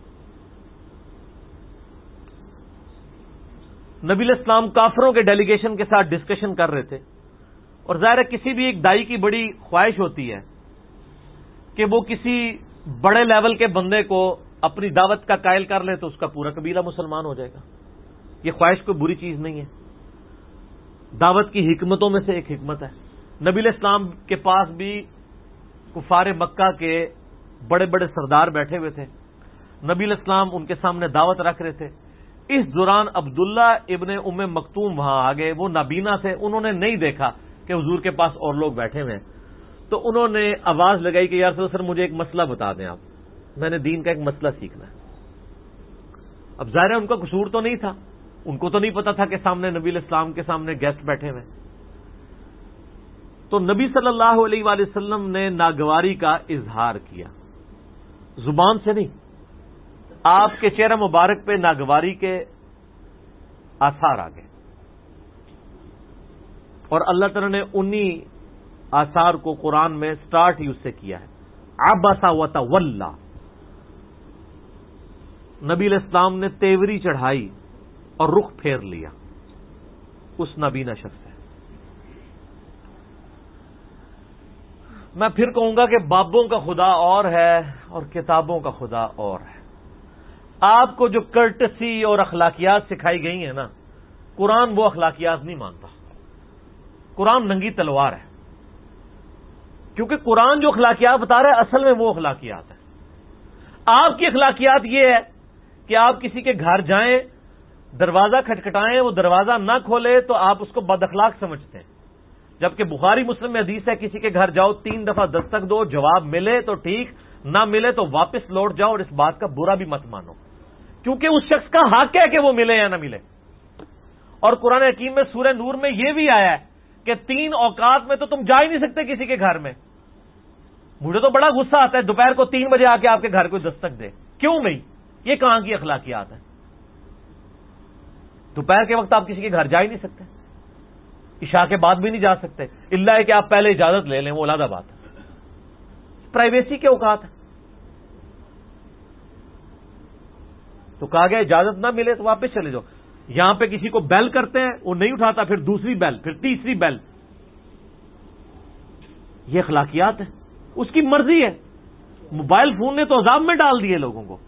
نبی علیہ السلام کافروں کے ڈیلیگیشن کے ساتھ ڈسکشن کر رہے تھے، اور ظاہر ہے کسی بھی ایک دائی کی بڑی خواہش ہوتی ہے کہ وہ کسی بڑے لیول کے بندے کو اپنی دعوت کا قائل کر لے تو اس کا پورا قبیلہ مسلمان ہو جائے گا. یہ خواہش کوئی بری چیز نہیں ہے، دعوت کی حکمتوں میں سے ایک حکمت ہے. نبی علیہ السلام کے پاس بھی کفار مکہ کے بڑے بڑے سردار بیٹھے ہوئے تھے. نبی علیہ السلام ان کے سامنے دعوت رکھ رہے تھے. اس دوران عبداللہ ابن ام مکتوم وہاں آ گئے. وہ نابینا تھے، انہوں نے نہیں دیکھا کہ حضور کے پاس اور لوگ بیٹھے ہوئے ہیں. تو انہوں نے آواز لگائی کہ یا رسول اللہ، سر مجھے ایک مسئلہ بتا دیں آپ، میں نے دین کا ایک مسئلہ سیکھنا ہے. اب ظاہر ہے ان کا قصور تو نہیں تھا، ان کو تو نہیں پتا تھا کہ سامنے نبی علیہ السلام کے سامنے گیسٹ بیٹھے ہوئے. تو نبی صلی اللہ علیہ وآلہ وسلم نے ناگواری کا اظہار کیا، زبان سے نہیں، آپ کے چہرہ مبارک پہ ناگواری کے آثار آ گئے، اور اللہ تعالی نے انہی آثار کو قرآن میں سٹارٹ ہی اس سے کیا ہے. عبس وتولی، نبی علیہ السلام نے تیوری چڑھائی اور رخ پھیر لیا اس نابینا شخص سے. میں پھر کہوں گا کہ بابوں کا خدا اور ہے اور کتابوں کا خدا اور ہے. آپ کو جو کرٹسی اور اخلاقیات سکھائی گئی ہیں نا، قرآن وہ اخلاقیات نہیں مانتا. قرآن ننگی تلوار ہے، کیونکہ قرآن جو اخلاقیات بتا رہا ہے اصل میں وہ اخلاقیات ہے. آپ کی اخلاقیات یہ ہے کہ آپ کسی کے گھر جائیں، دروازہ کھٹکھٹائیں، وہ دروازہ نہ کھولے تو آپ اس کو بد اخلاق سمجھتے ہیں. جبکہ بخاری مسلم میں حدیث ہے کسی کے گھر جاؤ 3 دفعہ دستک دو، جواب ملے تو ٹھیک، نہ ملے تو واپس لوٹ جاؤ، اور اس بات کا برا بھی مت مانو، کیونکہ اس شخص کا حق ہے کہ وہ ملے یا نہ ملے. اور قرآن حکیم میں سورہ نور میں یہ بھی آیا ہے کہ 3 اوقات میں تو تم جا ہی نہیں سکتے کسی کے گھر میں. مجھے تو بڑا غصہ آتا ہے دوپہر کو 3 بجے آ کے آپ کے گھر کو دستک دے. کیوں بھائی؟ یہ کہاں کی اخلاقیات ہیں؟ دوپہر کے وقت آپ کسی کے گھر جا ہی نہیں سکتے، عشاء کے بعد بھی نہیں جا سکتے، الا ہے کہ آپ پہلے اجازت لے لیں، وہ علیحدہ بات ہے. پرائیویسی کے اوقات ہے. تو کہا گیا اجازت نہ ملے تو واپس چلے جاؤ. یہاں پہ کسی کو بیل کرتے ہیں، وہ نہیں اٹھاتا، پھر دوسری بیل، پھر تیسری بیل. یہ اخلاقیات ہے، اس کی مرضی ہے. موبائل فون نے تو عذاب میں ڈال دیے لوگوں کو.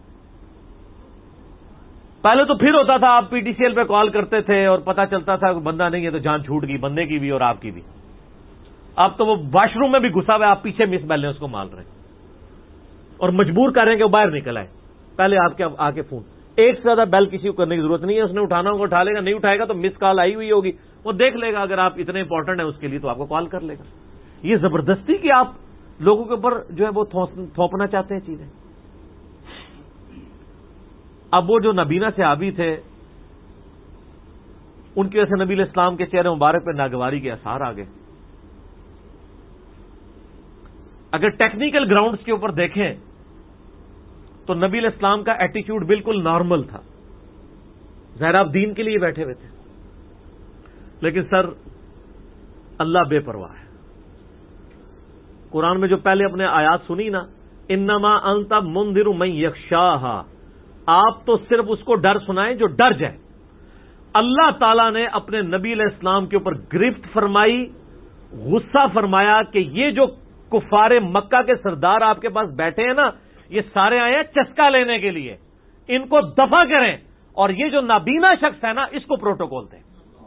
پہلے تو پھر ہوتا تھا آپ پی ٹی سی ایل پہ کال کرتے تھے اور پتا چلتا تھا کہ بندہ نہیں ہے تو جان چھوٹ گئی، بندے کی بھی اور آپ کی بھی. اب تو وہ واش روم میں بھی گھسا ہوا ہے، آپ پیچھے مس بیل نے اس کو مال رہے اور مجبور کر رہے ہیں کہ وہ باہر نکل آئے. پہلے آپ کے آ کے فون، ایک سے زیادہ بیل کسی کو کرنے کی ضرورت نہیں ہے. اس نے اٹھانا ہوگا اٹھا لے گا، نہیں اٹھائے گا تو مس کال آئی ہوئی ہوگی، وہ دیکھ لے گا. اگر آپ اتنے امپورٹنٹ ہیں اس کے لیے تو آپ کو کال کر لے گا. یہ زبردستی کہ آپ لوگوں کے اوپر جو ہے وہ تھوپنا چاہتے ہیں چیزیں. اب وہ جو نبینا صحابی تھے ان کی وجہ سے نبی علیہ السلام کے چہرے مبارک پہ ناگواری کے آثار آ گئے. اگر ٹیکنیکل گراؤنڈز کے اوپر دیکھیں تو نبی علیہ السلام کا ایٹیچیوڈ بالکل نارمل تھا. ظاہر آپ دین کے لیے بیٹھے ہوئے تھے، لیکن سر اللہ بے پرواہ ہے. قرآن میں جو پہلے اپنے آیات سنی نا، انما انت منذر من یخشاھا، آپ تو صرف اس کو ڈر سنائیں جو ڈر جائے. اللہ تعالیٰ نے اپنے نبی علیہ السلام کے اوپر گرفت فرمائی، غصہ فرمایا کہ یہ جو کفار مکہ کے سردار آپ کے پاس بیٹھے ہیں نا، یہ سارے آئے ہیں چسکا لینے کے لیے، ان کو دفع کریں، اور یہ جو نابینا شخص ہے نا اس کو پروٹوکول دیں۔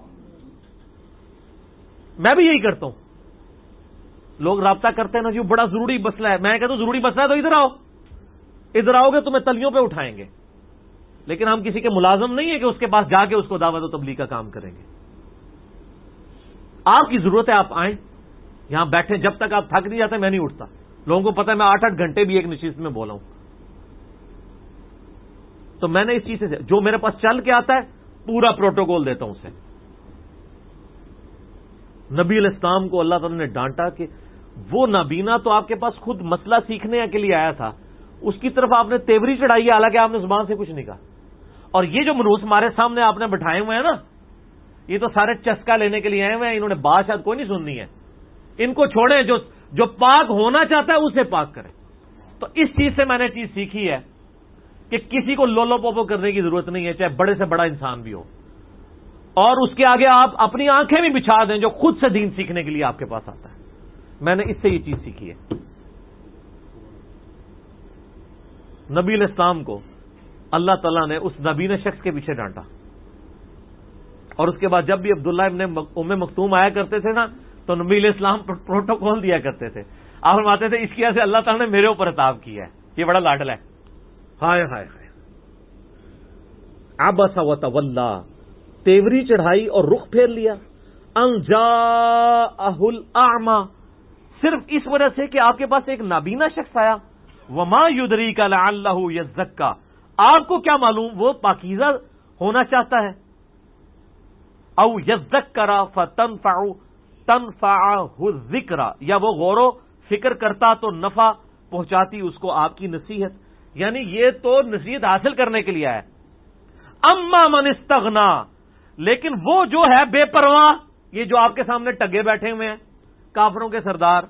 میں بھی یہی کرتا ہوں، لوگ رابطہ کرتے ہیں نا جی بڑا ضروری مسئلہ ہے، میں کہتا ہوں ضروری مسئلہ ہے تو ادھر آؤ گے تمہیں تلیوں پہ اٹھائیں گے، لیکن ہم کسی کے ملازم نہیں ہیں کہ اس کے پاس جا کے اس کو دعوت و تبلیغ کا کام کریں گے۔ آپ کی ضرورت ہے، آپ آئیں یہاں بیٹھیں، جب تک آپ تھک نہیں جاتے میں نہیں اٹھتا۔ لوگوں کو پتا ہے میں 8-8 گھنٹے بھی ایک نشست میں بولا ہوں، تو میں نے اس چیز سے جو میرے پاس چل کے آتا ہے پورا پروٹوکول دیتا ہوں اسے۔ نبی علیہ السلام کو اللہ تعالیٰ نے ڈانٹا کہ وہ نابینا تو آپ کے پاس خود مسئلہ سیکھنے کے لیے آیا تھا، اس کی طرف آپ نے تیوری چڑھائی ہے، حالانکہ آپ نے زبان سے کچھ نہیں کہا۔ اور یہ جو منوس ہمارے سامنے آپ نے بٹھائے ہوئے ہیں نا، یہ تو سارے چسکا لینے کے لیے آئے ہوئے ہیں، انہوں نے بات شاید کوئی نہیں سننی ہے، ان کو چھوڑیں، جو پاک ہونا چاہتا ہے اسے پاک کریں۔ تو اس چیز سے میں نے چیز سیکھی ہے کہ کسی کو لولو پوپو کرنے کی ضرورت نہیں ہے، چاہے بڑے سے بڑا انسان بھی ہو، اور اس کے آگے آپ اپنی آنکھیں بھی بچھا دیں جو خود سے دین سیکھنے کے لیے آپ کے پاس آتا ہے۔ میں نے اس سے یہ چیز سیکھی ہے۔ نبی علیہ السلام کو اللہ تعالیٰ نے اس نبینا شخص کے پیچھے ڈانٹا، اور اس کے بعد جب بھی عبداللہ ابن ام مکتوم آیا کرتے تھے نا تو نبی علیہ السلام پروٹوکول دیا کرتے تھے۔ آپ فرماتے تھے اس کی وجہ سے اللہ تعالیٰ نے میرے اوپر عطاب کیا ہے، یہ بڑا لاڈلا ہے۔ ہائے ہائے ہائے، عبس وتولی، تیوری چڑھائی اور رخ پھیر لیا، ان جاءہ الاعمی، صرف اس وجہ سے کہ آپ کے پاس ایک نابینا شخص آیا۔ وما یدریک لعلہ یزکی، آپ کو کیا معلوم وہ پاکیزہ ہونا چاہتا ہے۔ او یذکر تنفعہ الذکر، یا وہ غور و فکر کرتا تو نفع پہنچاتی اس کو آپ کی نصیحت، یعنی یہ تو نصیحت حاصل کرنے کے لیے ہے۔ اما من استغنا، لیکن وہ جو ہے بے پرواہ، یہ جو آپ کے سامنے ٹگے بیٹھے ہوئے ہیں کافروں کے سردار،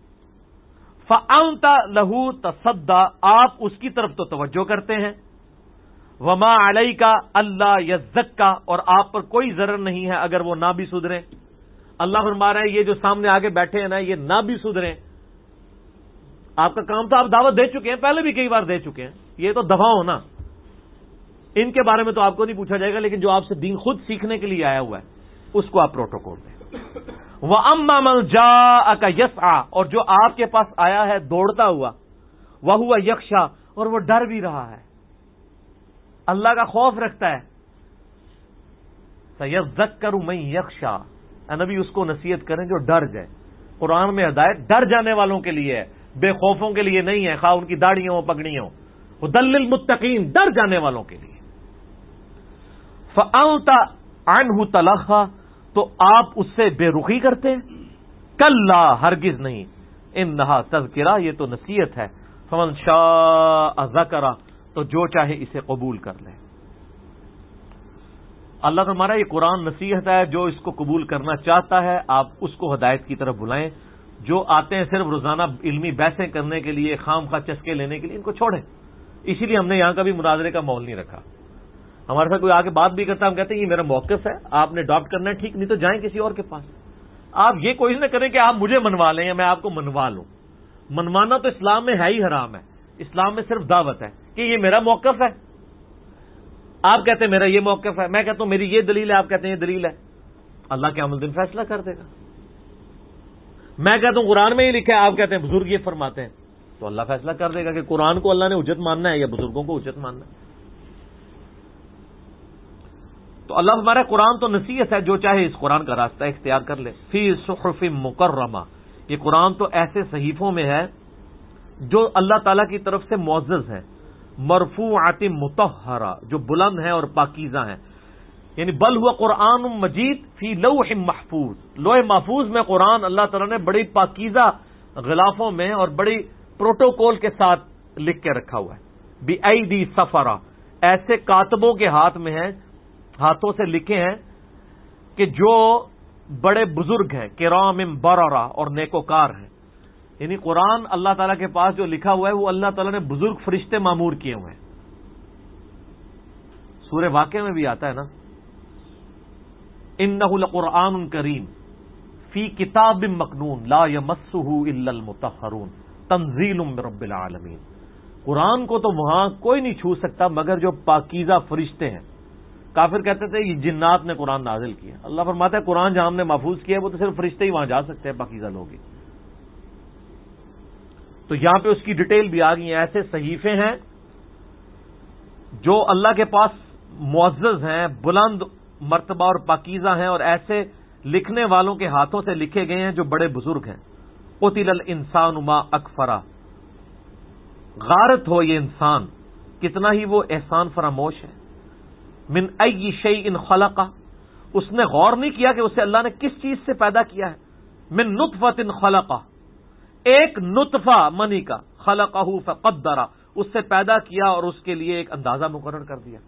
فأنت لہو تصدی، آپ اس کی طرف تو توجہ کرتے ہیں۔ وما علیک اللہ یزکی، اور آپ پر کوئی ضرر نہیں ہے اگر وہ نہ بھی سدھریں۔ اللہ فرما رہے ہیں یہ جو سامنے آگے بیٹھے ہیں نا یہ نہ بھی سدھریں، آپ کا کام تو آپ دعوت دے چکے ہیں، پہلے بھی کئی بار دے چکے ہیں، یہ تو دفاع ہونا، ان کے بارے میں تو آپ کو نہیں پوچھا جائے گا، لیکن جو آپ سے دین خود سیکھنے کے لیے آیا ہوا ہے اس کو آپ پروٹوکول دیں۔ وَأَمَّا مَنْ جَاءَكَ يَسْعَىٰ، اور جو آپ کے پاس آیا ہے دوڑتا ہوا، وَهُوَ يَخْشَىٰ، اور وہ ڈر بھی رہا ہے، اللہ کا خوف رکھتا ہے۔ سَيَذَّكَّرُ مَن يَخْشَىٰ، اے نبی اس کو نصیحت کریں جو ڈر جائے۔ قرآن میں ہدایت ڈر جانے والوں کے لیے ہے، بے خوفوں کے لیے نہیں ہے، خواہ ان کی داڑھیاں ہوں پگڑیاں ہوں۔ ہدی للمتقین، ڈر جانے والوں کے لیے۔ فَأَنْتَ عَنْهُ تَلَهَّىٰ، تو آپ اس سے بے رخی کرتے ہیں؟ کلا، ہرگز نہیں، انہا تذکرہ، یہ تو نصیحت ہے۔ فمن شاء ذکرہ، تو جو چاہے اسے قبول کر لے۔ اللہ تمہارا یہ قرآن نصیحت ہے، جو اس کو قبول کرنا چاہتا ہے آپ اس کو ہدایت کی طرف بلائیں۔ جو آتے ہیں صرف روزانہ علمی بحثیں کرنے کے لیے، خام خواہ چسکے لینے کے لیے، ان کو چھوڑیں۔ اسی لیے ہم نے یہاں کا بھی مناظرے کا ماحول نہیں رکھا۔ ہمارے ساتھ کوئی آ کے بات بھی کرتا ہے، ہم کہتے ہیں یہ میرا موقف ہے، آپ نے اڈاپٹ کرنا ہے ٹھیک، نہیں تو جائیں کسی اور کے پاس۔ آپ یہ کوشش نہ کریں کہ آپ مجھے منوا لیں یا میں آپ کو منوا لوں۔ منوانا تو اسلام میں ہے ہی حرام ہے، اسلام میں صرف دعوت ہے کہ یہ میرا موقف ہے، آپ کہتے ہیں میرا یہ موقف ہے، میں کہتا ہوں میری یہ دلیل ہے، آپ کہتے ہیں یہ دلیل ہے، اللہ قیامت الدین فیصلہ کر دے گا۔ میں کہتا ہوں قرآن میں ہی لکھا ہے، آپ کہتے ہیں بزرگ یہ فرماتے ہیں، تو اللہ فیصلہ کر دے گا کہ قرآن کو اللہ نے حجت ماننا ہے یا بزرگوں کو حجت ماننا ہے۔ تو اللہ ہمارا قرآن تو نصیحت ہے، جو چاہے اس قرآن کا راستہ اختیار کر لے۔ فی صحف مکرمہ، یہ قرآن تو ایسے صحیفوں میں ہے جو اللہ تعالیٰ کی طرف سے معزز ہیں، مرفوعات مطہرہ، جو بلند ہیں اور پاکیزہ ہیں، یعنی بل ہوا قرآن مجید فی لوح محفوظ، لوح محفوظ میں قرآن اللہ تعالیٰ نے بڑی پاکیزہ غلافوں میں اور بڑی پروٹوکول کے ساتھ لکھ کے رکھا ہوا ہے۔ بِأَيْدِي سَفَرَةٍ، ایسے کاتبوں کے ہاتھ میں ہیں، ہاتھوں سے لکھے ہیں کہ جو بڑے بزرگ ہیں، کرام بررہ، اور نیکوکار ہیں۔ یعنی قرآن اللہ تعالیٰ کے پاس جو لکھا ہوا ہے وہ اللہ تعالیٰ نے بزرگ فرشتے معمور کیے ہوئے ہیں۔ سورہ واقعہ میں بھی آتا ہے نا، انہ لقرآن کریم فی کتاب مکنون لا یمسہ الا المطہرون تنزیل من رب العالمین. قرآن کو تو وہاں کوئی نہیں چھو سکتا مگر جو پاکیزہ فرشتے ہیں. کافر کہتے تھے یہ جنات نے قرآن نازل کیا. اللہ فرماتا ہے قرآن جہاں ہم نے محفوظ کیا ہے وہ تو صرف فرشتے ہی وہاں جا سکتے ہیں پاکیزہ لوگ ہی. تو یہاں پہ اس کی ڈیٹیل بھی آ گئی ہیں. ایسے صحیفے ہیں جو اللہ کے پاس معزز ہیں, بلند مرتبہ اور پاکیزہ ہیں, اور ایسے لکھنے والوں کے ہاتھوں سے لکھے گئے ہیں جو بڑے بزرگ ہیں. قتل الانسان ما اکفرا, غارت ہو یہ انسان کتنا ہی وہ احسان فراموش ہے. من ای شیء خلق, اس نے غور نہیں کیا کہ اسے اللہ نے کس چیز سے پیدا کیا ہے. من نطفۃ خلق, ایک نطفہ منی کا, خلقہ فقدر, اس سے پیدا کیا اور اس کے لیے ایک اندازہ مقرر کر دیا.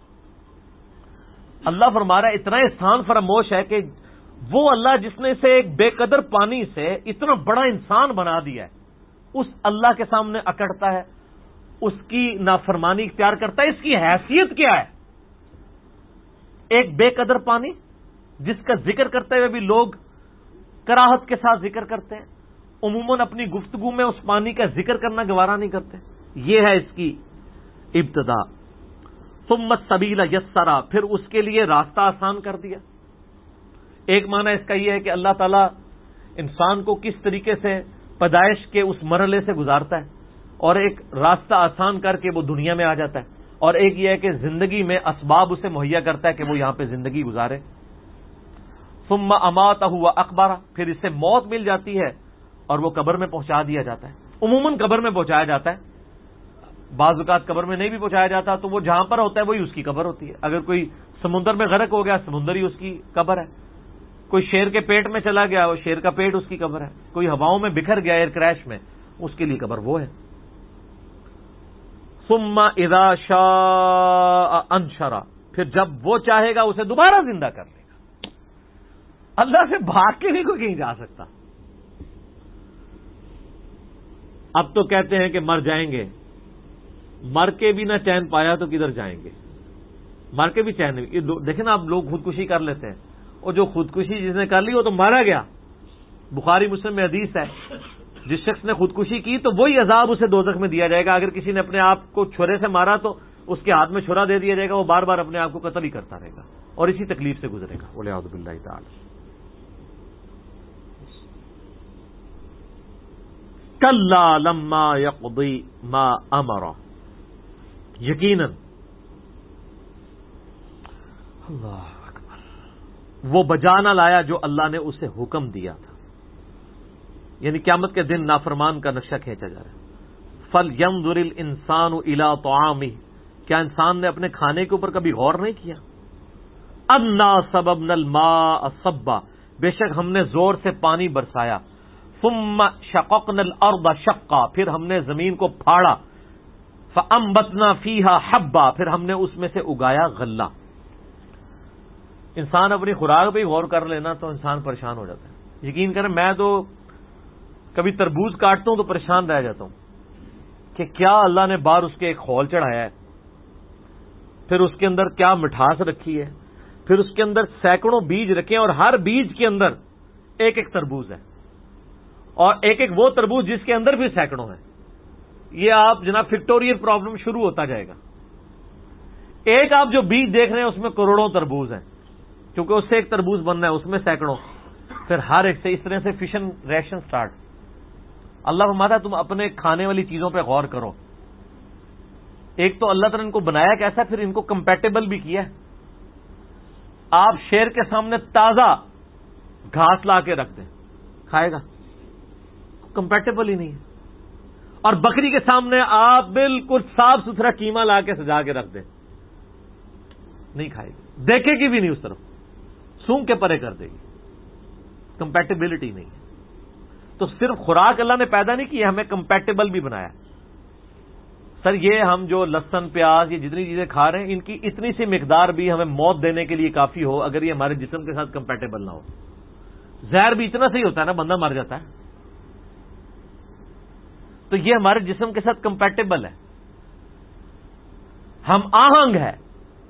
اللہ فرما رہا ہے اتنا احسان فراموش ہے کہ وہ اللہ جس نے اسے ایک بے قدر پانی سے اتنا بڑا انسان بنا دیا ہے, اس اللہ کے سامنے اکڑتا ہے, اس کی نافرمانی اختیار کرتا ہے. اس کی حیثیت کیا ہے؟ ایک بے قدر پانی جس کا ذکر کرتے ہوئے بھی لوگ کراہت کے ساتھ ذکر کرتے ہیں. عموماً اپنی گفتگو میں اس پانی کا ذکر کرنا گوارا نہیں کرتے. یہ ہے اس کی ابتدا. ثم السبیل یسرا, پھر اس کے لیے راستہ آسان کر دیا. ایک معنی اس کا یہ ہے کہ اللہ تعالیٰ انسان کو کس طریقے سے پیدائش کے اس مرحلے سے گزارتا ہے اور ایک راستہ آسان کر کے وہ دنیا میں آ جاتا ہے, اور ایک یہ ہے کہ زندگی میں اسباب اسے مہیا کرتا ہے کہ وہ یہاں پہ زندگی گزارے. ثم اماتہ واقبرہ, پھر اسے موت مل جاتی ہے اور وہ قبر میں پہنچا دیا جاتا ہے. عموماً قبر میں پہنچایا جاتا ہے, بعض اوقات قبر میں نہیں بھی پہنچایا جاتا, تو وہ جہاں پر ہوتا ہے وہی اس کی قبر ہوتی ہے. اگر کوئی سمندر میں غرق ہو گیا, سمندر ہی اس کی قبر ہے. کوئی شیر کے پیٹ میں چلا گیا, وہ شیر کا پیٹ اس کی قبر ہے. کوئی ہواؤں میں بکھر گیا ایئر کریش میں, اس کے لیے قبر وہ ہے. ثم اذا شاء انشرا, پھر جب وہ چاہے گا اسے دوبارہ زندہ کر لے گا. اللہ سے بھاگ کے نہیں کوئی کہیں جا سکتا. اب تو کہتے ہیں کہ مر جائیں گے, مر کے بھی نہ چین پایا تو کدھر جائیں گے. مر کے بھی چین نہیں. دیکھیں نا, اب لوگ خودکشی کر لیتے ہیں, اور جو خودکشی جس نے کر لی وہ تو مارا گیا. بخاری مسلم میں حدیث ہے, جس شخص نے خودکشی کی تو وہی عذاب اسے دوزخ میں دیا جائے گا. اگر کسی نے اپنے آپ کو چھرے سے مارا تو اس کے ہاتھ میں چھرا دے دیا جائے گا, وہ بار بار اپنے آپ کو قتل ہی کرتا رہے گا اور اسی تکلیف سے گزرے گا. والعیاذ باللہ تعالی. کلا لما یقضی ما امر, یقیناً اللہ وہ بجا نہ لایا جو اللہ نے اسے حکم دیا تھا. یعنی قیامت کے دن نافرمان کا نقشہ کھینچا جا رہا ہے. فَلْيَنظُرِ الْإِنسَانُ إِلَىٰ طَعَامِهِ, کیا انسان نے اپنے کھانے کے اوپر کبھی غور نہیں کیا؟ أَنَّا صَبَبْنَا الْمَاءَ صَبًّا, بے شک ہم نے زور سے پانی برسایا. ثُمَّ شَقَقْنَا الْأَرْضَ شَقًّا, پھر ہم نے زمین کو پھاڑا. فَأَنبَتْنَا فِيهَا حَبًّا, پھر ہم نے اس میں سے اگایا غلہ. انسان اپنی خوراک پہ غور کر لینا تو انسان پریشان ہو جاتا ہے. یقین کریں میں تو کبھی تربوز کاٹتا ہوں تو پریشان رہ جاتا ہوں کہ کیا اللہ نے باہر اس کے ایک خول چڑھایا ہے, پھر اس کے اندر کیا مٹھاس رکھی ہے, پھر اس کے اندر سینکڑوں بیج رکھے ہیں اور ہر بیج کے اندر ایک ایک تربوز ہے, اور ایک ایک وہ تربوز جس کے اندر بھی سینکڑوں ہیں. یہ آپ جناب فیکٹوریل پرابلم شروع ہوتا جائے گا. ایک آپ جو بیج دیکھ رہے ہیں اس میں کروڑوں تربوز ہیں, کیونکہ اس سے ایک تربوز بننا ہے, اس میں سینکڑوں, پھر ہر ایک سے اس طرح سے فشن ریئیکشن سٹارٹ. اللہ فرماتا ہے تم اپنے کھانے والی چیزوں پہ غور کرو. ایک تو اللہ تعالیٰ نے ان کو بنایا کیسا, پھر ان کو کمپیٹیبل بھی کیا. آپ شیر کے سامنے تازہ گھاس لا کے رکھ دیں, کھائے گا؟ کمپیٹیبل ہی نہیں ہے. اور بکری کے سامنے آپ بالکل صاف ستھرا قیمہ لا کے سجا کے رکھ دیں, نہیں کھائے گی, دیکھے گی بھی نہیں اس طرف, سونگ کے پرے کر دے گی. کمپیٹیبلٹی نہیں ہے. تو صرف خوراک اللہ نے پیدا نہیں کی, ہمیں کمپیٹیبل بھی بنایا. سر یہ ہم جو لہسن پیاز یہ جتنی چیزیں کھا رہے ہیں ان کی اتنی سی مقدار بھی ہمیں موت دینے کے لیے کافی ہو, اگر یہ ہمارے جسم کے ساتھ کمپیٹیبل نہ ہو. زہر بھی اتنا صحیح ہوتا ہے نا, بندہ مر جاتا ہے. تو یہ ہمارے جسم کے ساتھ کمپیٹیبل ہے. ہم آہنگ ہے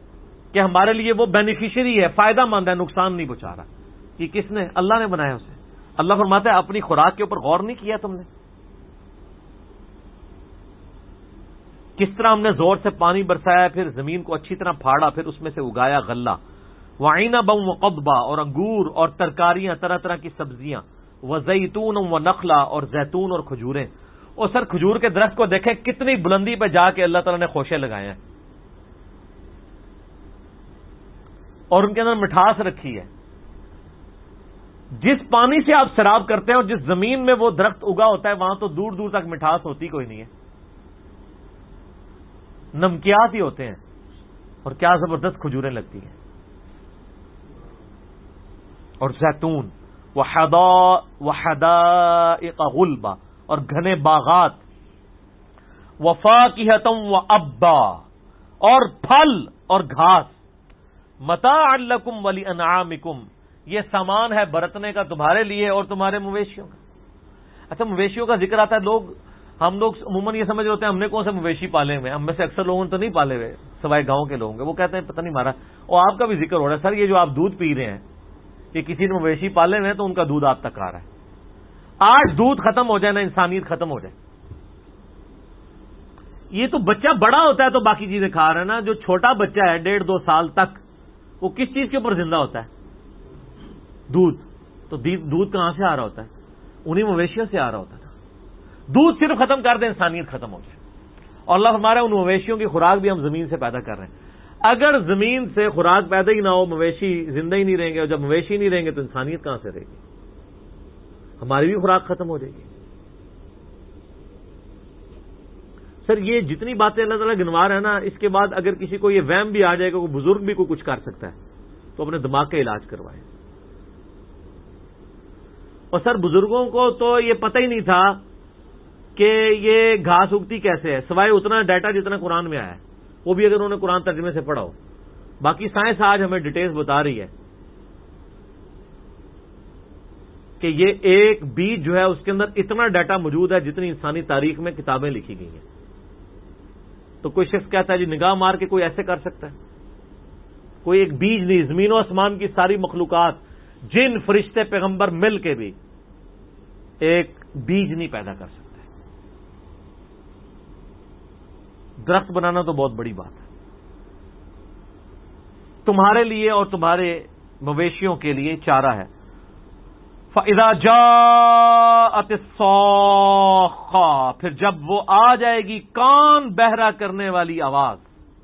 کہ ہمارے لیے وہ بینیفیشری ہے, فائدہ مند ہے, نقصان نہیں پہنچا رہا. یہ کس نے؟ اللہ نے بنایا اسے. اللہ فرماتا ہے اپنی خوراک کے اوپر غور نہیں کیا تم نے؟ کس طرح ہم نے زور سے پانی برسایا، پھر زمین کو اچھی طرح پھاڑا، پھر اس میں سے اگایا غلہ، وعنبا وقضبا، اور انگور اور ترکاریاں، طرح طرح کی سبزیاں، وزیتون ونخلا، اور زیتون اور کھجوریں. اور سر کھجور کے درخت کو دیکھیں کتنی بلندی پہ جا کے اللہ تعالیٰ نے خوشے لگائے ہیں، اور ان کے اندر مٹھاس رکھی ہے. جس پانی سے آپ سیراب کرتے ہیں اور جس زمین میں وہ درخت اگا ہوتا ہے وہاں تو دور دور تک مٹھاس ہوتی کوئی نہیں ہے، نمکیات ہی ہوتے ہیں، اور کیا زبردست کھجوریں لگتی ہیں. اور زیتون وحدائق غلبا، اور گھنے باغات، وفاکہۃ وابا، اور پھل اور گھاس، متاعا لکم ولانعامکم، یہ سامان ہے برتنے کا تمہارے لیے اور تمہارے مویشیوں کا. اچھا مویشیوں کا ذکر آتا ہے، ہم لوگ عموماً یہ سمجھ ہوتے ہیں ہم نے کون سے مویشی پالے ہوئے، ہم میں سے اکثر لوگوں نے تو نہیں پالے ہوئے، سوائے گاؤں کے لوگوں کے. وہ کہتے ہیں پتہ نہیں مارا. اور آپ کا بھی ذکر ہو رہا ہے سر، یہ جو آپ دودھ پی رہے ہیں کہ کسی نے مویشی پالے ہوئے ہیں تو ان کا دودھ آپ تک آ رہا ہے. آج دودھ ختم ہو جائے نا انسانیت ختم ہو جائے. یہ تو بچہ بڑا ہوتا ہے تو باقی چیزیں کھا رہا ہے نا. جو چھوٹا بچہ ہے 1.5-2 سال تک، وہ کس چیز کے اوپر زندہ ہوتا ہے؟ دودھ. تو دودھ کہاں سے آ رہا ہوتا ہے؟ انہی مویشیوں سے آ رہا ہوتا ہے. دودھ صرف ختم کر دیں انسانیت ختم ہو جائے. اور اللہ ہمارا ان مویشیوں کی خوراک بھی ہم زمین سے پیدا کر رہے ہیں. اگر زمین سے خوراک پیدا ہی نہ ہو، مویشی زندہ ہی نہیں رہیں گے، اور جب مویشی نہیں رہیں گے تو انسانیت کہاں سے رہے گی؟ ہماری بھی خوراک ختم ہو جائے گی. سر یہ جتنی باتیں اللہ تعالیٰ گنوا رہا ہے نا، اس کے بعد اگر کسی کو یہ وہم بھی آ جائے گا کوئی بزرگ بھی کچھ کر سکتا ہے تو اپنے دماغ کا علاج کروائے. اور سر بزرگوں کو تو یہ پتہ ہی نہیں تھا کہ یہ گھاس اگتی کیسے ہے، سوائے اتنا ڈیٹا جتنا قرآن میں آیا ہے، وہ بھی اگر انہوں نے قرآن ترجمے سے پڑھا ہو. باقی سائنس آج ہمیں ڈیٹیلز بتا رہی ہے کہ یہ ایک بیج جو ہے اس کے اندر اتنا ڈیٹا موجود ہے جتنی انسانی تاریخ میں کتابیں لکھی گئی ہیں. تو کوئی شخص کہتا ہے جی نگاہ مار کے کوئی ایسے کر سکتا ہے؟ کوئی ایک بیج نہیں، زمین و آسمان کی ساری مخلوقات، جن فرشتے پیغمبر مل کے بھی ایک بیج نہیں پیدا کر سکتے. درخت بنانا تو بہت بڑی بات ہے. تمہارے لیے اور تمہارے مویشیوں کے لیے چارہ ہے. فَإِذَا جَاءَتِ الصَّاخَّةُ، پھر جب وہ آ جائے گی کان بہرا کرنے والی آواز،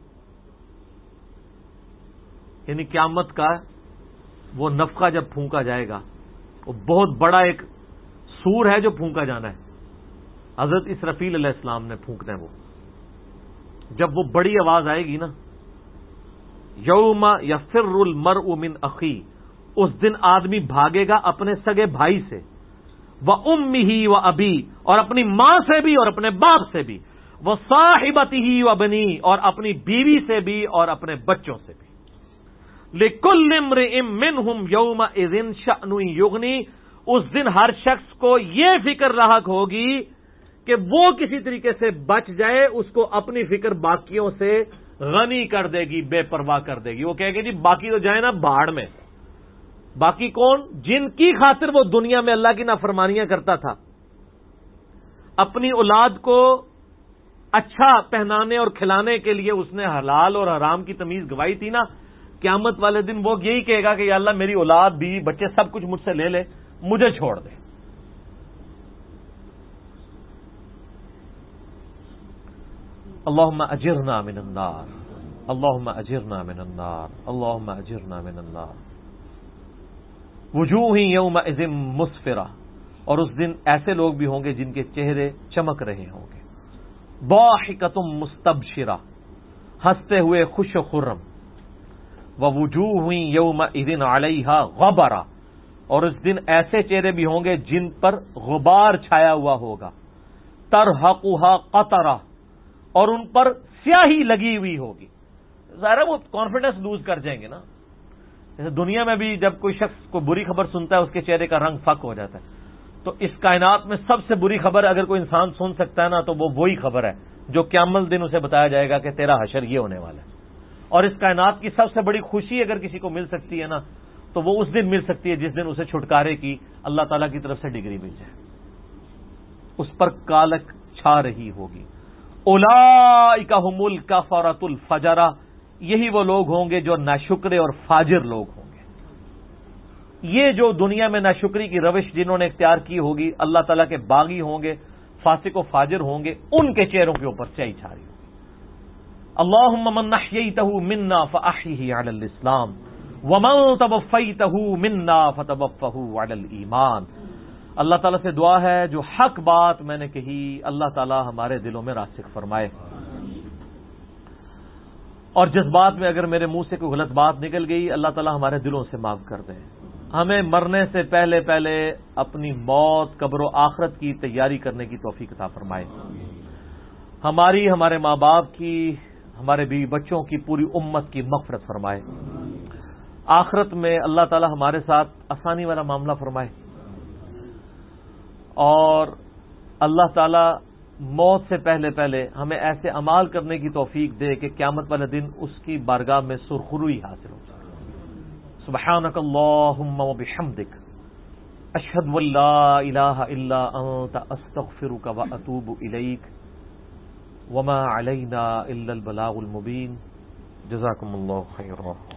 یعنی قیامت کا وہ نفخہ جب پھونکا جائے گا، وہ بہت بڑا ایک سور ہے جو پھونکا جانا ہے. حضرت اسرافیل علیہ السلام نے پھونکنا ہے. وہ جب وہ بڑی آواز آئے گی نا، یوم یفر المرء من اخی، اس دن آدمی بھاگے گا اپنے سگے بھائی سے، وَأُمِّهِ وَأَبِيهِ، اور اپنی ماں سے بھی اور اپنے باپ سے بھی، وَصَاحِبَتِهِ وَبَنِيهِ، اور اپنی بیوی سے بھی اور اپنے بچوں سے بھی. لِكُلِّ امْرِئٍ مِّنْهُمْ يَوْمَئِذٍ شَأْنٌ يُغْنِي، اس دن ہر شخص کو یہ فکر لاحق ہوگی کہ وہ کسی طریقے سے بچ جائے، اس کو اپنی فکر باقیوں سے غنی کر دے گی، بے پرواہ کر دے گی. وہ کہے گی جی باقی تو جائیں نا بھاڑ میں. باقی کون؟ جن کی خاطر وہ دنیا میں اللہ کی نافرمانیاں کرتا تھا، اپنی اولاد کو اچھا پہنانے اور کھلانے کے لیے اس نے حلال اور حرام کی تمیز گوائی تھی نا. قیامت والے دن وہ یہی کہے گا کہ یا اللہ میری اولاد بیوی بچے سب کچھ مجھ سے لے لے، مجھے چھوڑ دے. اللہم اجرنا من النار، اللہم اجرنا من النار، اللہم اجرنا من النار. وجوہ یومئذ مسفرہ، اور اس دن ایسے لوگ بھی ہوں گے جن کے چہرے چمک رہے ہوں گے. ضاحکۃ مستبشرہ، ہنستے ہوئے خوش و خرم. ووجوہ یومئذ علیہا غبرہ، اور اس دن ایسے چہرے بھی ہوں گے جن پر غبار چھایا ہوا ہوگا. ترہقھا قطرہ، اور ان پر سیاہی لگی ہوئی ہوگی. ظاہر ہے وہ کانفیڈنس لوز کر جائیں گے نا. جیسے دنیا میں بھی جب کوئی شخص کو بری خبر سنتا ہے اس کے چہرے کا رنگ فک ہو جاتا ہے. تو اس کائنات میں سب سے بری خبر اگر کوئی انسان سن سکتا ہے نا تو وہ وہی خبر ہے جو قیامت دن اسے بتایا جائے گا کہ تیرا حشر یہ ہونے والا ہے. اور اس کائنات کی سب سے بڑی خوشی اگر کسی کو مل سکتی ہے نا، تو وہ اس دن مل سکتی ہے جس دن اسے چھٹکارے کی اللہ تعالیٰ کی طرف سے ڈگری مل جائے، اس پر کالک چھا رہی ہوگی۔ اولئک ھم الکفرۃ الفجرہ، یہی وہ لوگ ہوں گے جو ناشکرے اور فاجر لوگ ہوں گے۔ یہ جو دنیا میں ناشکری کی روش جنہوں نے اختیار کی ہوگی، اللہ تعالیٰ کے باغی ہوں گے، فاسق و فاجر ہوں گے، ان کے چہروں کے اوپر سیاہی چھا رہی ہوگی۔ اللہم من احییتہ منا فاحیہ علی الاسلام ومن توفیتہ منا فتوفہ علی الایمان۔ اللہ تعالیٰ سے دعا ہے جو حق بات میں نے کہی اللہ تعالیٰ ہمارے دلوں میں راسخ فرمائے، اور جس بات میں اگر میرے منہ سے کوئی غلط بات نکل گئی اللہ تعالیٰ ہمارے دلوں سے معاف کر دے۔ ہمیں مرنے سے پہلے پہلے اپنی موت، قبر و آخرت کی تیاری کرنے کی توفیق عطا فرمائے۔ ہماری، ہمارے ماں باپ کی، ہمارے بیوی بچوں کی، پوری امت کی مغفرت فرمائے۔ آخرت میں اللہ تعالیٰ ہمارے ساتھ آسانی والا معاملہ فرمائے، اور اللہ تعالیٰ موت سے پہلے پہلے ہمیں ایسے اعمال کرنے کی توفیق دے کہ قیامت والے دن اس کی بارگاہ میں سرخروئی حاصل ہو جائے۔ سبحانک اللہم و بحمدک، اشہد ان لا الہ الا انت، استغفرک و اتوب الیک، وما علینا الا البلاغ المبین۔ جزاکم اللہ خیرا۔